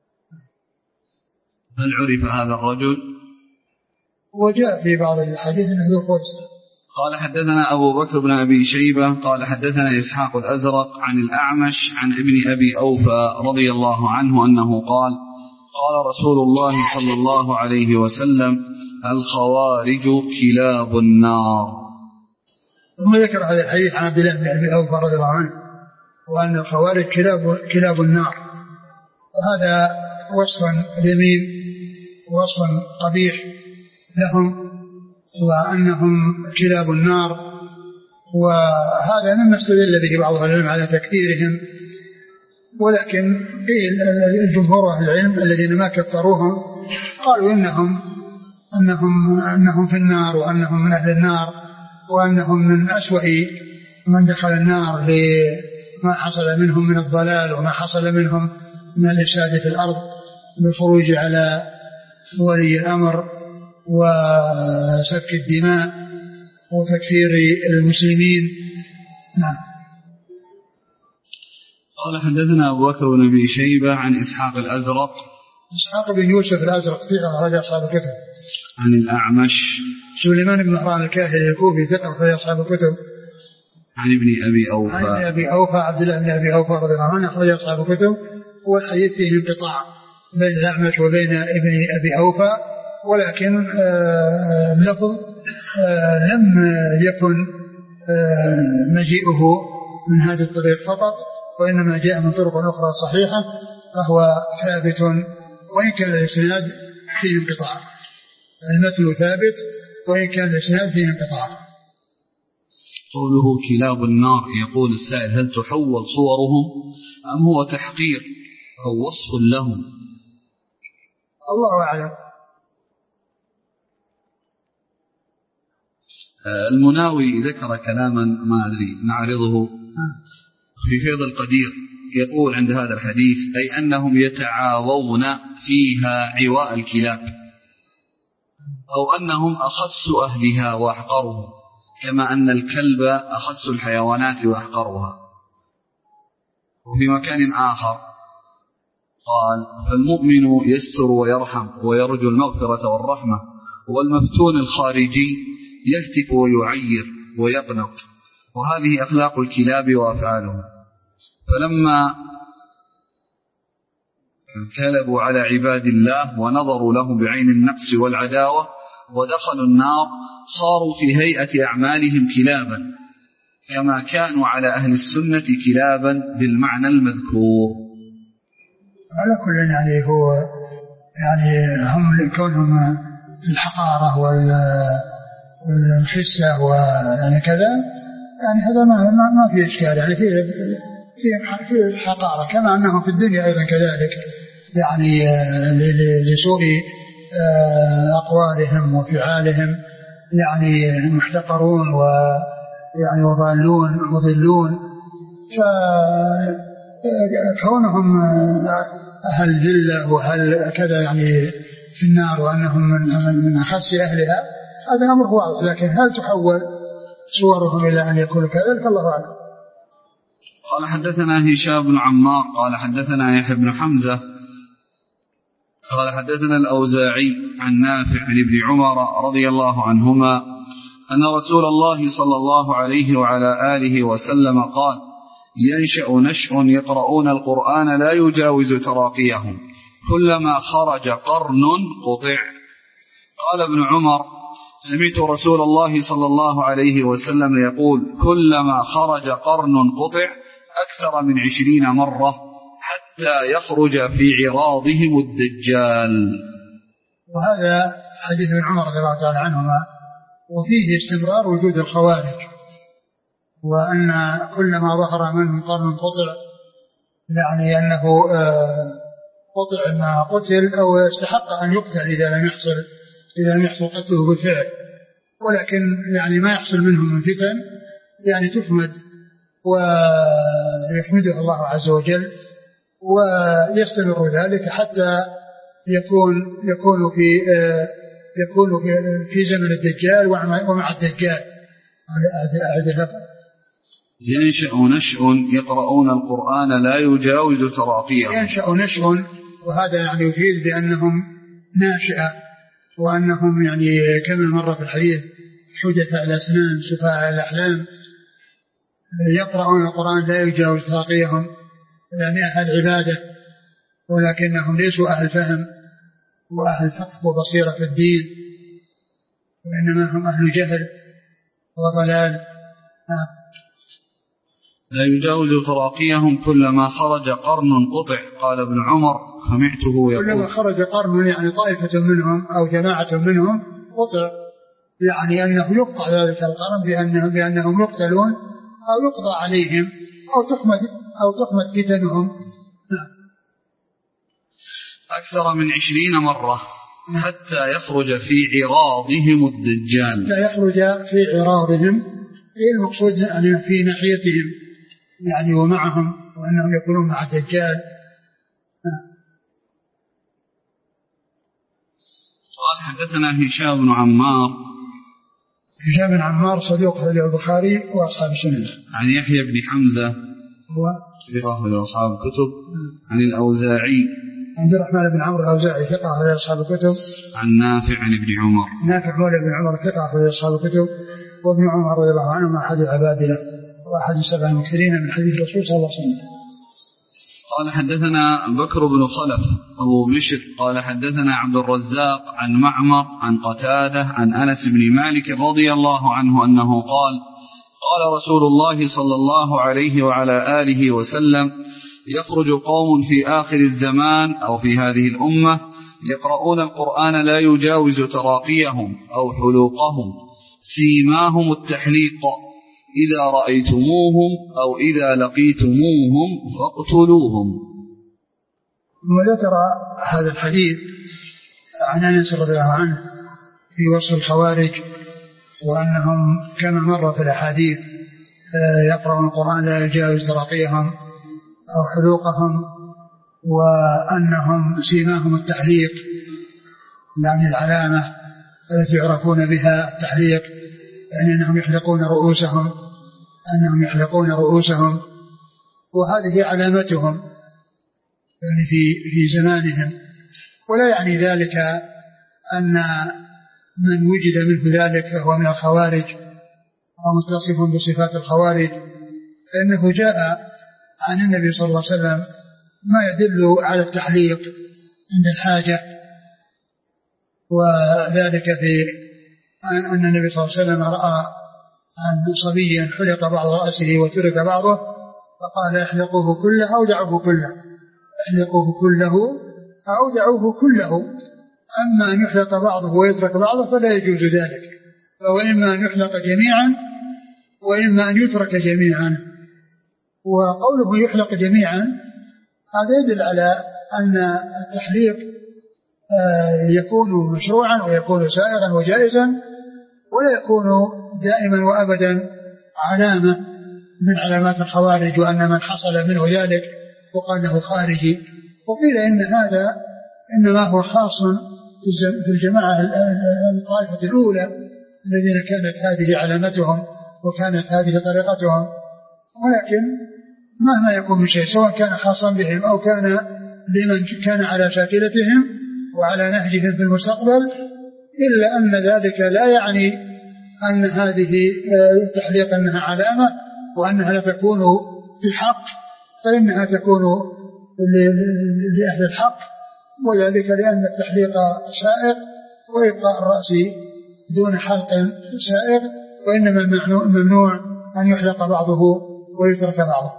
هل عرف هذا الرجل؟ وجاء في بعض الحديث أنه ذو قوس. قال حدثنا أبو بكر بن أبي شيبة قال حدثنا إسحاق الأزرق عن الأعمش عن ابن أبي أوفى رضي الله عنه أنه قال قال رسول الله صلى الله عليه وسلم الخوارج كلاب النار. ثم ذكر هذا الحديث عن عبد الله بن أبي أوفى رضي الله عنه وأن الخوارج كلاب النار، وهذا وصف ذميم ووصف قبيح لهم وأنهم كلاب النار. وهذا مما استدل به بعض العلماء على تكفيرهم، ولكن الجمهور أهل العلم الذين ما كفروهم قالوا أنهم في النار وأنهم من أهل النار وأنهم من أسوأ من دخل النار لما حصل منهم من الضلال وما حصل منهم من الإفساد في الأرض بالخروج على ولي الأمر وسفك الدماء وتكفير المسلمين. نعم. قال حدثنا أبو بكر بن أبي شيبة عن إسحاق الأزرق إسحاق بن يوسف الأزرق ثقة أخرج أصحاب الكتب. عن الأعمش سليمان بن مهران الكاهلي الكوفي ثقة أخرج أصحاب الكتب. عن ابن أبي أوفى عن أبي أوفى عبد الله بن أبي أوفى رضي الله عنه أخرج أصحاب الكتب. والحديث فيه انقطاع بين الأعمش وبين ابن أبي أوفى، ولكن اللفظ لم يكن مجيئه من هذا الطريق فقط، وإنما جاء من طرق أخرى صحيحة، فهو ثابت وإن كان الإسناد فيه انقطاع. المتن ثابت وإن كان الإسناد فيه انقطاع. قوله كلاب النار يقول السائل هل تحول صورهم أم هو تحقير أو وصف لهم؟ الله أعلم. المناوي ذكر كلاما ما أدري نعرضه في فيض القدير، يقول عند هذا الحديث أي أنهم يتعاوون فيها عواء الكلاب، أو أنهم أخص أهلها وأحقرهم، كما أن الكلب أخص الحيوانات وأحقرها. وفي مكان آخر قال فالمؤمن يستر ويرحم ويرجو المغفرة والرحمة، والمفتون الخارجي يهتك ويعير ويقنط، وهذه أخلاق الكلاب وأفعالهم. فلما كلبوا على عباد الله ونظروا لهم بعين النقص والعداوة ودخلوا النار صاروا في هيئة أعمالهم كلابا، كما كانوا على أهل السنة كلابا بالمعنى المذكور. على كل يعني هو يعني هم كونهم الحقارة والخسة ويعني كذا، يعني هذا ما في إشكال، يعني في حقارة، كما أنهم في الدنيا أيضا كذلك، يعني لسوء أقوالهم وفعالهم يعني محتقرون ويعني وضالون مضلون. فكونهم أهل ذلة وأهل كذا يعني في النار وأنهم من أخس أهلها هذا أمر واضح، لكن هل تحول صورهم إلى أن يكونوا كذلك؟ الله أعلم. قال حدثنا هشام بن عمار قال حدثنا يحيى بن حمزة قال حدثنا الأوزاعي عن نافع عن ابن عمر رضي الله عنهما أن رسول الله صلى الله عليه وعلى آله وسلم قال: ينشأ نشء يقرؤون القرآن لا يجاوز تراقيهم كلما خرج قرن قطع. قال ابن عمر: سمعت رسول الله صلى الله عليه وسلم يقول: كلما خرج قرن قطع أكثر من 20 مرة حتى يخرج في عراضهم الدجال. وهذا حديث ابن عمر رضي الله تعالى عنهما، وفيه استمرار وجود الخوارج، وأن كلما ظهر منهم قرن قطع يعني أنه قطع ما قتل أو استحق أن يقتل إذا لم يحصل قتله بالفعل، ولكن يعني ما يحصل منهم من فتن يعني تفمد ويحمده الله عز وجل، ويستمر ذلك حتى يكون في زمن الدجال ومع الدجال. ينشأ نشء يقرؤون القرآن لا يجاوز تراقيهم. ينشأ نشء، وهذا يعني يفيد بأنهم ناشئة، وأنهم يعني كما مر في الحديث حدث الأسنان سفهاء الأحلام، يقرؤون القرآن لا يجاوز تراقيهم، يعني أهل عبادة، ولكنهم ليسوا أهل فهم وأهل فقه وبصيرة في الدين، وإنما هم أهل جهل وضلال. لا يجاوز تراقيهم كلما خرج قرن قطع. قال ابن عمر: سمعته يقول: كلما خرج قرن يعني طائفة منهم أو جماعة منهم قطع، يعني أنه يقطع ذلك القرن بأنهم يقتلون أو يقضى عليهم أو تحمد فتنهم. أكثر من 20 مرة حتى يخرج في عراضهم الدجال. حتى يخرج في عراضهم، المقصود يعني في ناحيتهم يعني ومعهم، وأنهم يكونون مع الدجال. قال: حدثنا هشام بن عمار. هشام بن عمار صدوق أخرجه البخاري وأصحاب السنن. عن يحيى بن حمزة هو ثقة أخرج أصحاب الكتب. عن الأوزاعي عبد الرحمن بن عمرو الأوزاعي ثقة أخرج أصحاب الكتب. عن نافع عن ابن عمر. نافع مولى بن عمر ثقة أخرج أصحاب الكتب. وابن عمر رضي الله عنه أحد العبادلة وأحد السبع المكثرين من حديث الرسول صلى الله عليه وسلم. قال: حدثنا بكر بن خلف أبو بشر قال: حدثنا عبد الرزاق عن معمر عن قتادة عن أنس بن مالك رضي الله عنه أنه قال: قال رسول الله صلى الله عليه وعلى آله وسلم: يخرج قوم في آخر الزمان أو في هذه الأمة يقرؤون القرآن لا يجاوز تراقيهم أو حلوقهم، سيماهم التحليق، إذا رأيتموهم أو إذا لقيتموهم فاقتلوهم. ثم ذكر هذا الحديث عن أنس رضي الله عنه في وصف الخوارج، وأنهم كما مر في الأحاديث يقرؤون القرآن لا يجاوز تراقيهم أو حلوقهم، وأنهم سيماهم التحليق، يعني العلامة التي يعرفون بها التحليق، يعني أنهم يحلقون رؤوسهم، وهذه علامتهم يعني في زمانهم. ولا يعني ذلك أن من وجد منه ذلك فهو من الخوارج أو متصف بصفات الخوارج، فإنه جاء عن النبي صلى الله عليه وسلم ما يدل على التحليق عند الحاجة، وذلك في أن النبي صلى الله عليه وسلم رأى عن صبي حلق بعض رأسه وترك بعضه فقال: احلقوه كله أو دعوه كله، احلقوه كله أو دعوه كله. أما أن يحلق بعضه ويترك بعضه فلا يجوز ذلك، فإما أن يحلق جميعا وإما أن يترك جميعا. وقوله يحلق جميعا هذا يدل على أن التحليق يكون مشروعا ويكون سائغا وجائزا، ولا يكون دائما وأبدا علامة من علامات الخوارج، وأن من حصل منه ذلك وقال له خارجي. وقيل إن هذا إنما هو خاص في الجماعة الطائفة الأولى الذين كانت هذه علامتهم وكانت هذه طريقتهم، ولكن مهما يكون من شيء سواء كان خاصا بهم أو كان لمن كان على شاكلتهم وعلى نهجهم في المستقبل، إلا أن ذلك لا يعني أن هذه التحليق أنها علامة وأنها لا تكون في الحق، فإنها تكون لأهل الحق، وذلك لأن التحليق سائغ وإبقاء الرأس دون حلق سائغ، وإنما ممنوع أن يحلق بعضه ويترك بعضه.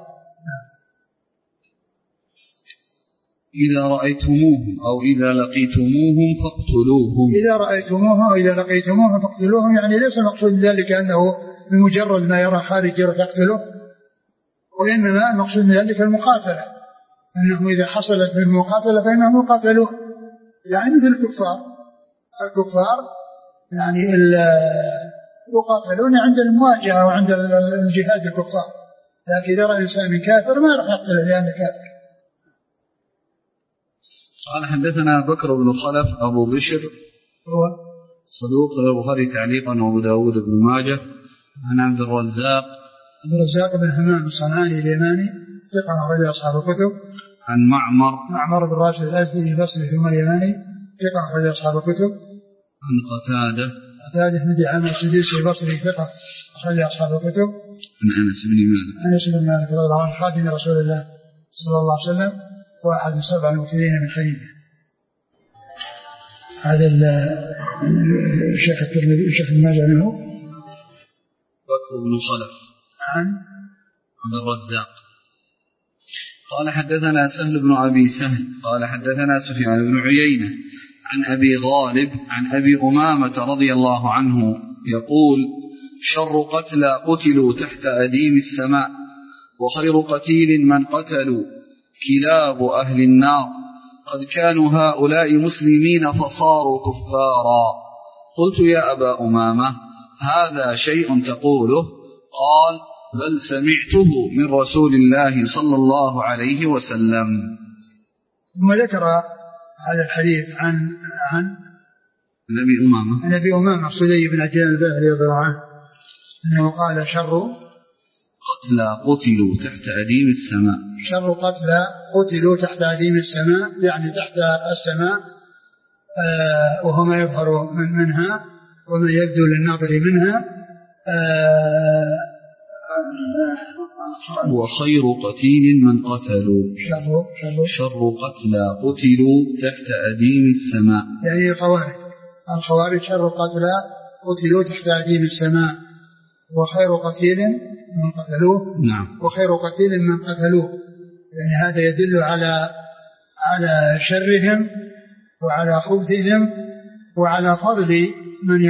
إذا رأيتموهم أو إذا لقيتموهم فاقتلوهم. إذا رأيتموهم أو إذا لقيتموهم فاقتلوهم، يعني ليس المقصود ذلك أنه بمجرد ما يرى خارج فاقتلوه، وإنما المقصود من ذلك المقاتلة، أنه إذا حصلت منهم مقاتلة فإنهم يقاتلوه، يعني مثل الكفار يعني يقاتلون عند المواجهة وعند الجهاد الكفار، لكن إذا رأى إنسان من كافر ما راح يقتله لأنه كافر. قال حدثنا بكر بن خلف أبو بشر هو صدوق البخاري تعليقا وأبو داود بن ماجه عن عبد الرزاق بن همام الصنعاني اليماني ثقة أخرج أصحاب الكتب. عن معمر بن راشد الأزدي البصري ثم اليماني ثقة أخرج أصحاب الكتب. عن قتادة بن دعامة السديسي البصري ثقة أخرج أصحاب الكتب. عن أنس بن مالك رضي الله عنه خادم رسول الله صلى الله عليه وسلم وأحد السبع المكثرين من خليله. هذا الشيخ الترمذي الشيخ ابن ماجه منه بكر بن خلف عن عبد الرزاق. قال حدثنا سهل بن أبي سهل قال حدثنا سفيان بن عيينة عن أبي غالب عن أبي أمامة رضي الله عنه يقول: شر قتلى قتلوا تحت أديم السماء، وخير قتيل من قتلوا كلاب أهل النار، قد كانوا هؤلاء مسلمين فصاروا كفارا. قلت: يا أبا أمامة هذا شيء تقوله؟ قال: بل سمعته من رسول الله صلى الله عليه وسلم. ثم ذكر هذا الحديث عن أبي أمامة صدي بن عجلان الباهلي رضي الله عنه أنه قال: شر قتلى قتلوا تحت أديم السماء. شر قتلى قتلوا تحت أديم السماء، يعني تحت السماء وهو ما يظهر منها وما يبدو للناظر منها. وخير قتيل من قتلوا شر قتلى قتلوا تحت أديم السماء، يعني الخوارج شر قتلى قتلوا تحت أديم السماء، وخير قتيل من قتلوه. نعم. وخير قتيل من قتلوه، يعني هذا يدل على شرهم وعلى خبثهم وعلى فضل من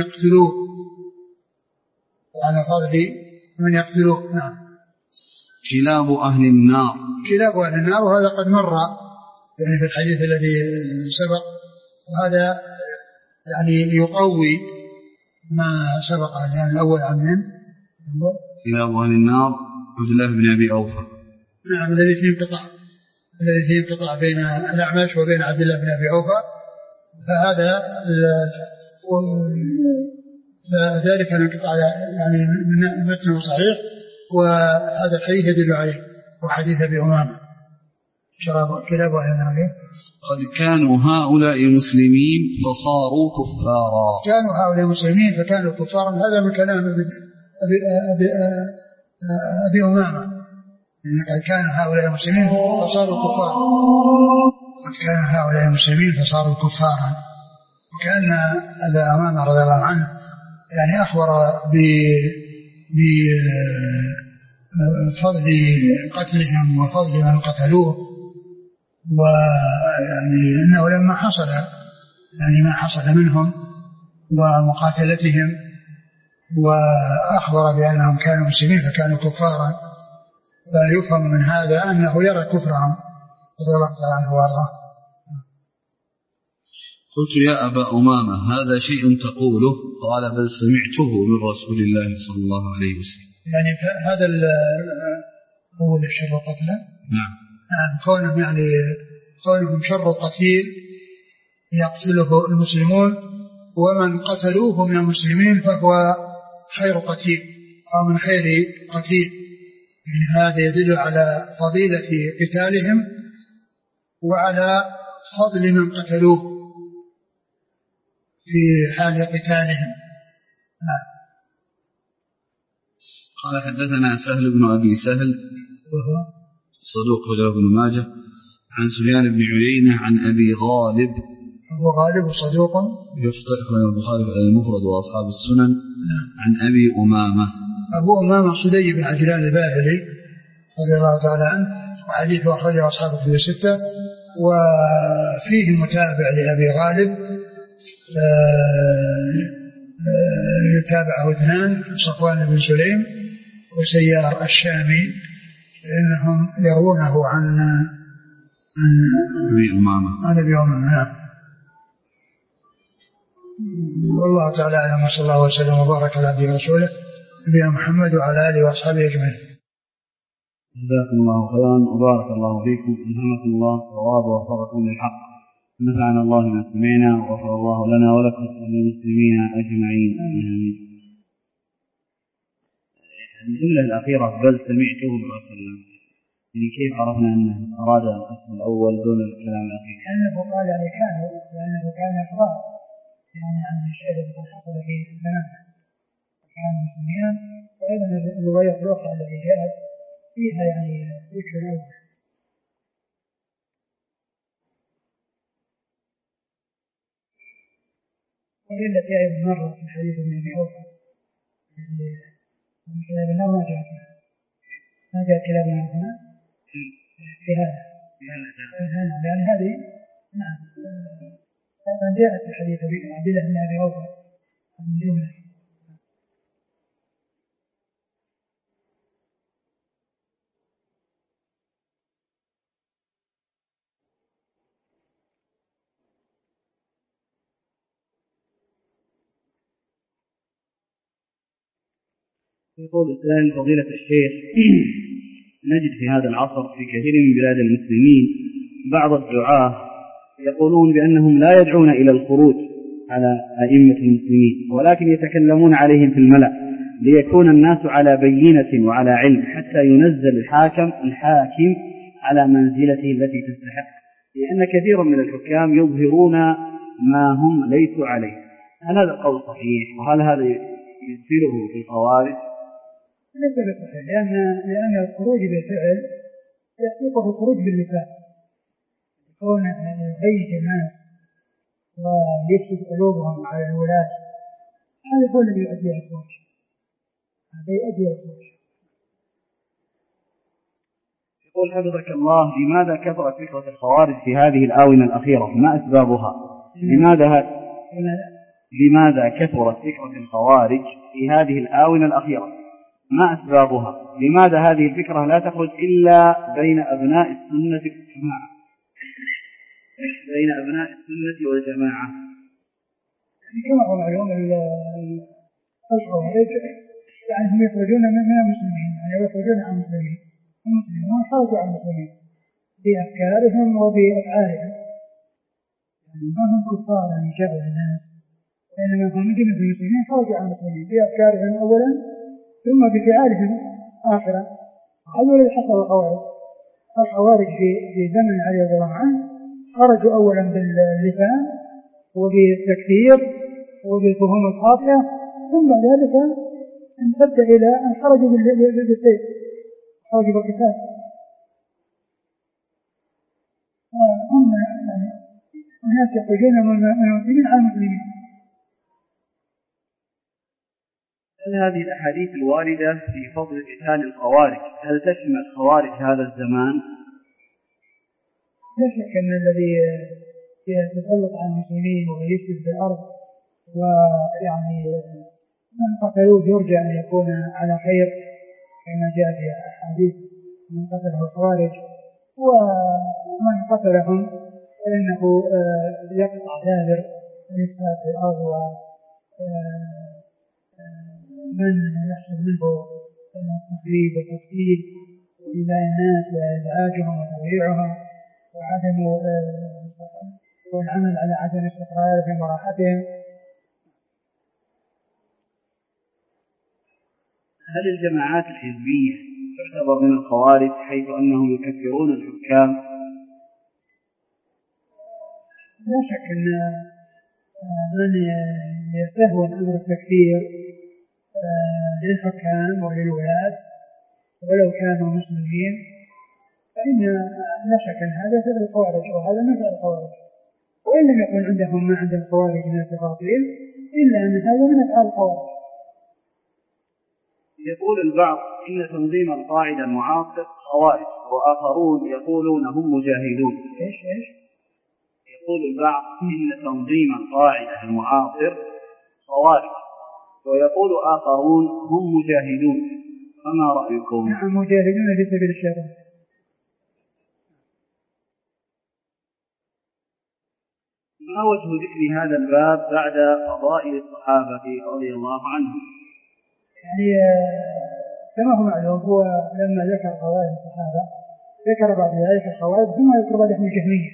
يقتلوه نعم. كلاب أهل النار، وهذا قد مر يعني في الحديث الذي سبق، وهذا يعني يقوي ما سبق يعني الأول عنه. كلاب أهل النار عبد الله بن أبي أوفى. نعم، الذي فيه انقطاع بين الأعمش وبين عبد الله بن أبي أوفى، فذلك الانقطاع يعني متنه صحيح، وهذا الحديث يدل عليه، وحديث أبي أمامة كلاب أهل النار قد كانوا هؤلاء مسلمين فصاروا كفارا. كانوا هؤلاء مسلمين فكانوا كفارا، هذا من كلام أبي أمامة، إن قد كان هؤلاء مسلمين فصاروا كفارا. قد كان هؤلاء مسلمين فصاروا كفارا، وكان أبا أمامة رضي الله عنه يعني أخبر بفضل قتلهم وفضل من قتلوه، ويعني أنه لما حصل يعني ما حصل منهم ومقاتلتهم، وأخبر بأنهم كانوا مسلمين فكانوا كفارا، فيفهم من هذا أنه يرى كفرهم رضي الله تعالى عنه وارضاه. قلت: يا أبا أمامة هذا شيء تقوله؟ قال: بل سمعته من رسول الله صلى الله عليه وسلم. يعني هذا أول الشر قتله. نعم. كونهم شر قتيل يقتله المسلمون، ومن قتلوه من المسلمين فهو خير قتيل أو من خير قتيل، يعني هذا يدل على فضيلة قتالهم وعلى فضل من قتلوه في حال قتالهم. قال حدثنا سهل بن أبي سهل وهو صدوق خرجه ابن ماجه عن سفيان بن عيينة عن أبي غالب. أبو غالب صدوق يخطئ أخرجه البخاري المفرد وأصحاب السنن. عن أبي أمامة. أبو أمامة صدي بن عجلان الباهلي رضي الله تعالى عنه، وحديثه أخرجه أصحاب الكتب الستة، وفيه متابع لأبي غالب يتابعه اثنان، صفوان بن سليم وسيار الشامي، لأنهم يرونه عن أبي أمامة. نعم. والله تعالى أعلم، وصلى الله وسلم وبارك على عبده ورسوله نبينا محمد وعلى آله وأصحابه أجمعين. جزاكم الله خيرا وبارك الله فيكم، ألهمكم الله الصواب ووفقكم للحق، نفعنا الله بما سمعنا وغفر الله لنا ولكم وللمسلمين أجمعين. الجملة الأخيرة بل سمعته وسلم، يعني كيف عرفنا أنه أراد القسم الأول دون الكلام الأخير؟ لأنه قال يعني لأنه كان إخبار يعني عن الشيء الذي حصل في الزمان كان مسلمين، وأيضا الرواية الأخرى التي جاءت فيها يعني ذكر الأول. والتي أيضا مرت في الحديث من أبي أوفى من كلاب النار ما جاء كلاب النار هنا في هذا، لأن هذه نعم أيضا جاءت في الحديث عبد الله بن أبي أوفى عن الجملة. يقول الإسلام فضيلة الشيخ، نجد في هذا العصر في كثير من بلاد المسلمين بعض الدعاة يقولون بأنهم لا يدعون إلى الخروج على أئمة المسلمين، ولكن يتكلمون عليهم في الملأ ليكون الناس على بينة وعلى علم حتى ينزل الحاكم على منزلته التي تستحق، لأن كثيرا من الحكام يظهرون ما هم ليسوا عليه. هل هذا القول صحيح؟ وهل هذا يدخله في الخوارج؟ ليس بصحيح، لأن الخروج بالفعل يحقق الخروج باللسان، يكون يبيت الناس ويفسد قلوبهم على الولاة، هذا هو الذي يؤدي إلى الخروج، هذا يؤدي إلى الخروج. يقول حفظك الله، لماذا كثرت فكرة الخوارج في هذه الآونة الأخيرة؟ ما أسبابها؟ لماذا كثرت فكرة الخوارج في هذه الآونة الأخيرة؟ ما أسبابها؟ لماذا هذه الفكرة لا تخرج إلا بين أبناء السنة والجماعة؟ يعني كما هو معلوم الخوارج يعني هم يخرجون من المسلمين، يعني يخرجون عن المسلمين، المسلمون خرجوا عن المسلمين بأفكارهم وبأفعالهم، يعني ما هم كفار يعني جاءوا للناس، وإنما هم من جملة المسلمين خرجوا عن المسلمين بأفكارهم أولا ثم بفعالهم آخرا. هذا الذي حصل الخوارج في زمن علي رضي الله عنه، خرجوا أولا باللسان وبالتكفير وبالفهوم الخاطئة، ثم بعد ذلك امتد إلى أن خرجوا بالسيف، خرجوا بالقتال. هم الناس يخرجون من المسلمين على المسلمين. هل هذه الأحاديث الواردة في فضل قتال الخوارج هل تشمل خوارج هذا الزمان؟ لا شك أن الذي يتسلط على المسلمين ويفسد في الأرض ويعني من قتلوه يرجى أن يكون على خير كما جاء في أحاديث من قتله الخوارج، ومن قتلهم فإنه يقطع دابر الإفساد في الأرض، ومن يحصل منه التخريب والتفسيد وإيذاء الناس وإزعاجهم وتضييعهم والعمل على عدم استقرارهم وراحتهم. هل الجماعات الحزبية تعتبر من الخوارج حيث أنهم يكفرون الحكام؟ لا شك أن من يستهون أمر التكفير للحكام وللولاة ولو كانوا مسلمين، فإن لا شك أن هذا فعل الخوارج وهذا من فعل الخوارج، وإن لم يكن عندهم ما عند الخوارج من التفاصيل إلا أن هذا من أفعال الخوارج. يقول البعض إن تنظيم القاعدة المعاصر خوارج، وآخرون يقولون هم مجاهدون. إيش؟ يقول البعض إن تنظيم القاعدة المعاصر خوارج، ويقول آخرون هم مجاهدون، فما رأيكم؟ نعم، مجاهدون في سبيل الشيطان. ما وجه ذكر هذا الباب بعد فضائل الصحابة رضي الله عنهم؟ يعني كما هو معلوم، هو لما ذكر فضائل الصحابة ذكر بعد ذلك الخوارج، ثم يذكر بعدهم الجهمية،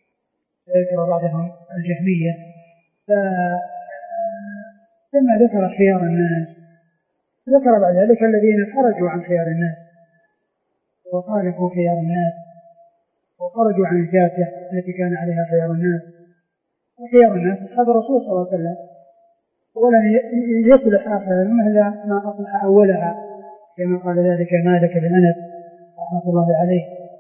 فلما ذكر خيار الناس ذكر بعد ذلك الذين خرجوا عن خيار الناس وخالفوا خيار الناس وخرجوا عن الجادة التي كان عليها خيار الناس. وخيار الناس أصحاب الرسول صلى الله عليه وسلم، ولم يصلح آخر الأمة إلا ما أصلح أولها، كما قال ذلك مالك بن أنس رحمة الله عليه.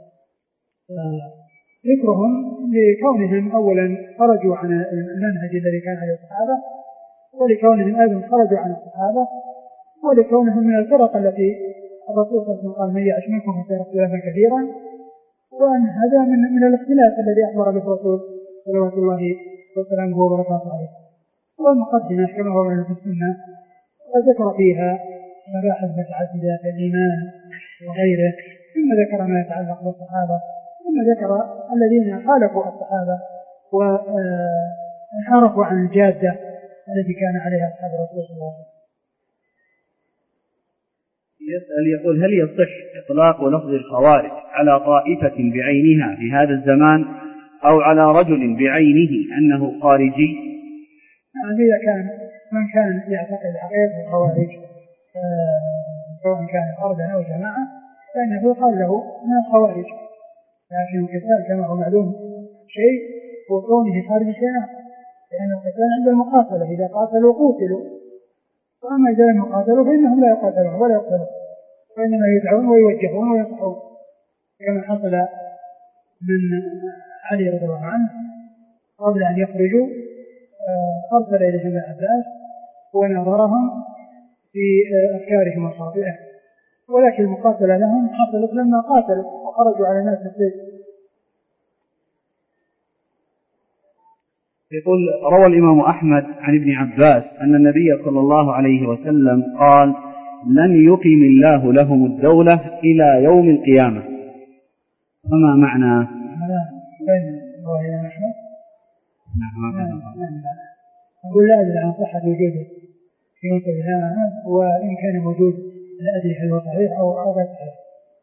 ذكرهم لكونهم أولا خرجوا عن المنهج الذي كان عليه الصحابة، ولكونهم أيضا خرجوا عن الصحابة، ولكونهم من الفرق التي الرسول صلى الله عليه وسلم قال من يعش منكم فسيرى اختلافا كثيرا، وأن هذا من الاختلاف الذي أخبر به الرسول صلوات الله وسلامه وبركاته عليه. والمقدمة كما هو من السنة وذكر فيها مباحث متعددة الإيمان وغيره، ثم ذكر ما يتعلق بالصحابة، ثم ذكر الذين خالفوا الصحابة وانحرفوا عن الجادة التي كان عليها أصحاب الرسول صلى الله عليه وسلم. يسأل يقول هل يصح إطلاق لفظ الخوارج على طائفة بعينها في هذا الزمان أو على رجل بعينه أنه خارجي؟ إذا كان من كان يعتقد حقيقة الخوارج سواء كان فردا أو جماعة فإنه يقال له من الخوارج، لكن القتال كما هو معلوم شيء وكونه خارج شيء آخر، لأن القتال عند المقاتلة إذا قاتلوا قتلوا، وأما إذا لم يقاتلوا فإنهم لا يقاتلون ولا يقتلون، وإنما يدعون ويوجهون ويصحون، كما حصل من علي رضي الله عنه قبل أن يخرجوا أرسل إليهم ابن عباس ونظرهم في أفكارهم الخاطئة، ولكن المقاتلة لهم حصلت لما قاتلوا وخرجوا على الناس بالسيف. يقول روى الإمام أحمد عن ابن عباس أن النبي صلى الله عليه وسلم قال لن يقيم الله لهم الدولة إلى يوم القيامة، فما معنى؟ أقول لا أدري عن صحة وجوده في مسجدها، وإن كان موجود لا أدري هل هو صحيح أو غير صحيح.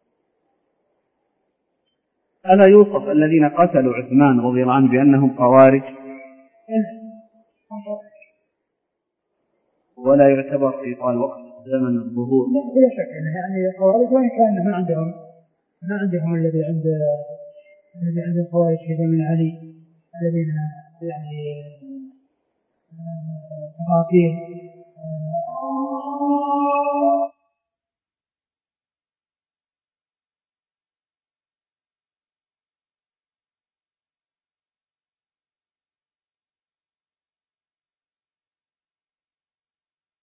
ألا يوصف الذين قتلوا عثمان رضي الله عنه بأنهم خوارج؟ ولا يعتبر في طال وقت زمن الظهور؟ لا بلا شك يعني خوارج، وإن كان ما عندهم الذي عند الخوارج في زمن علي الذين يعني قاتل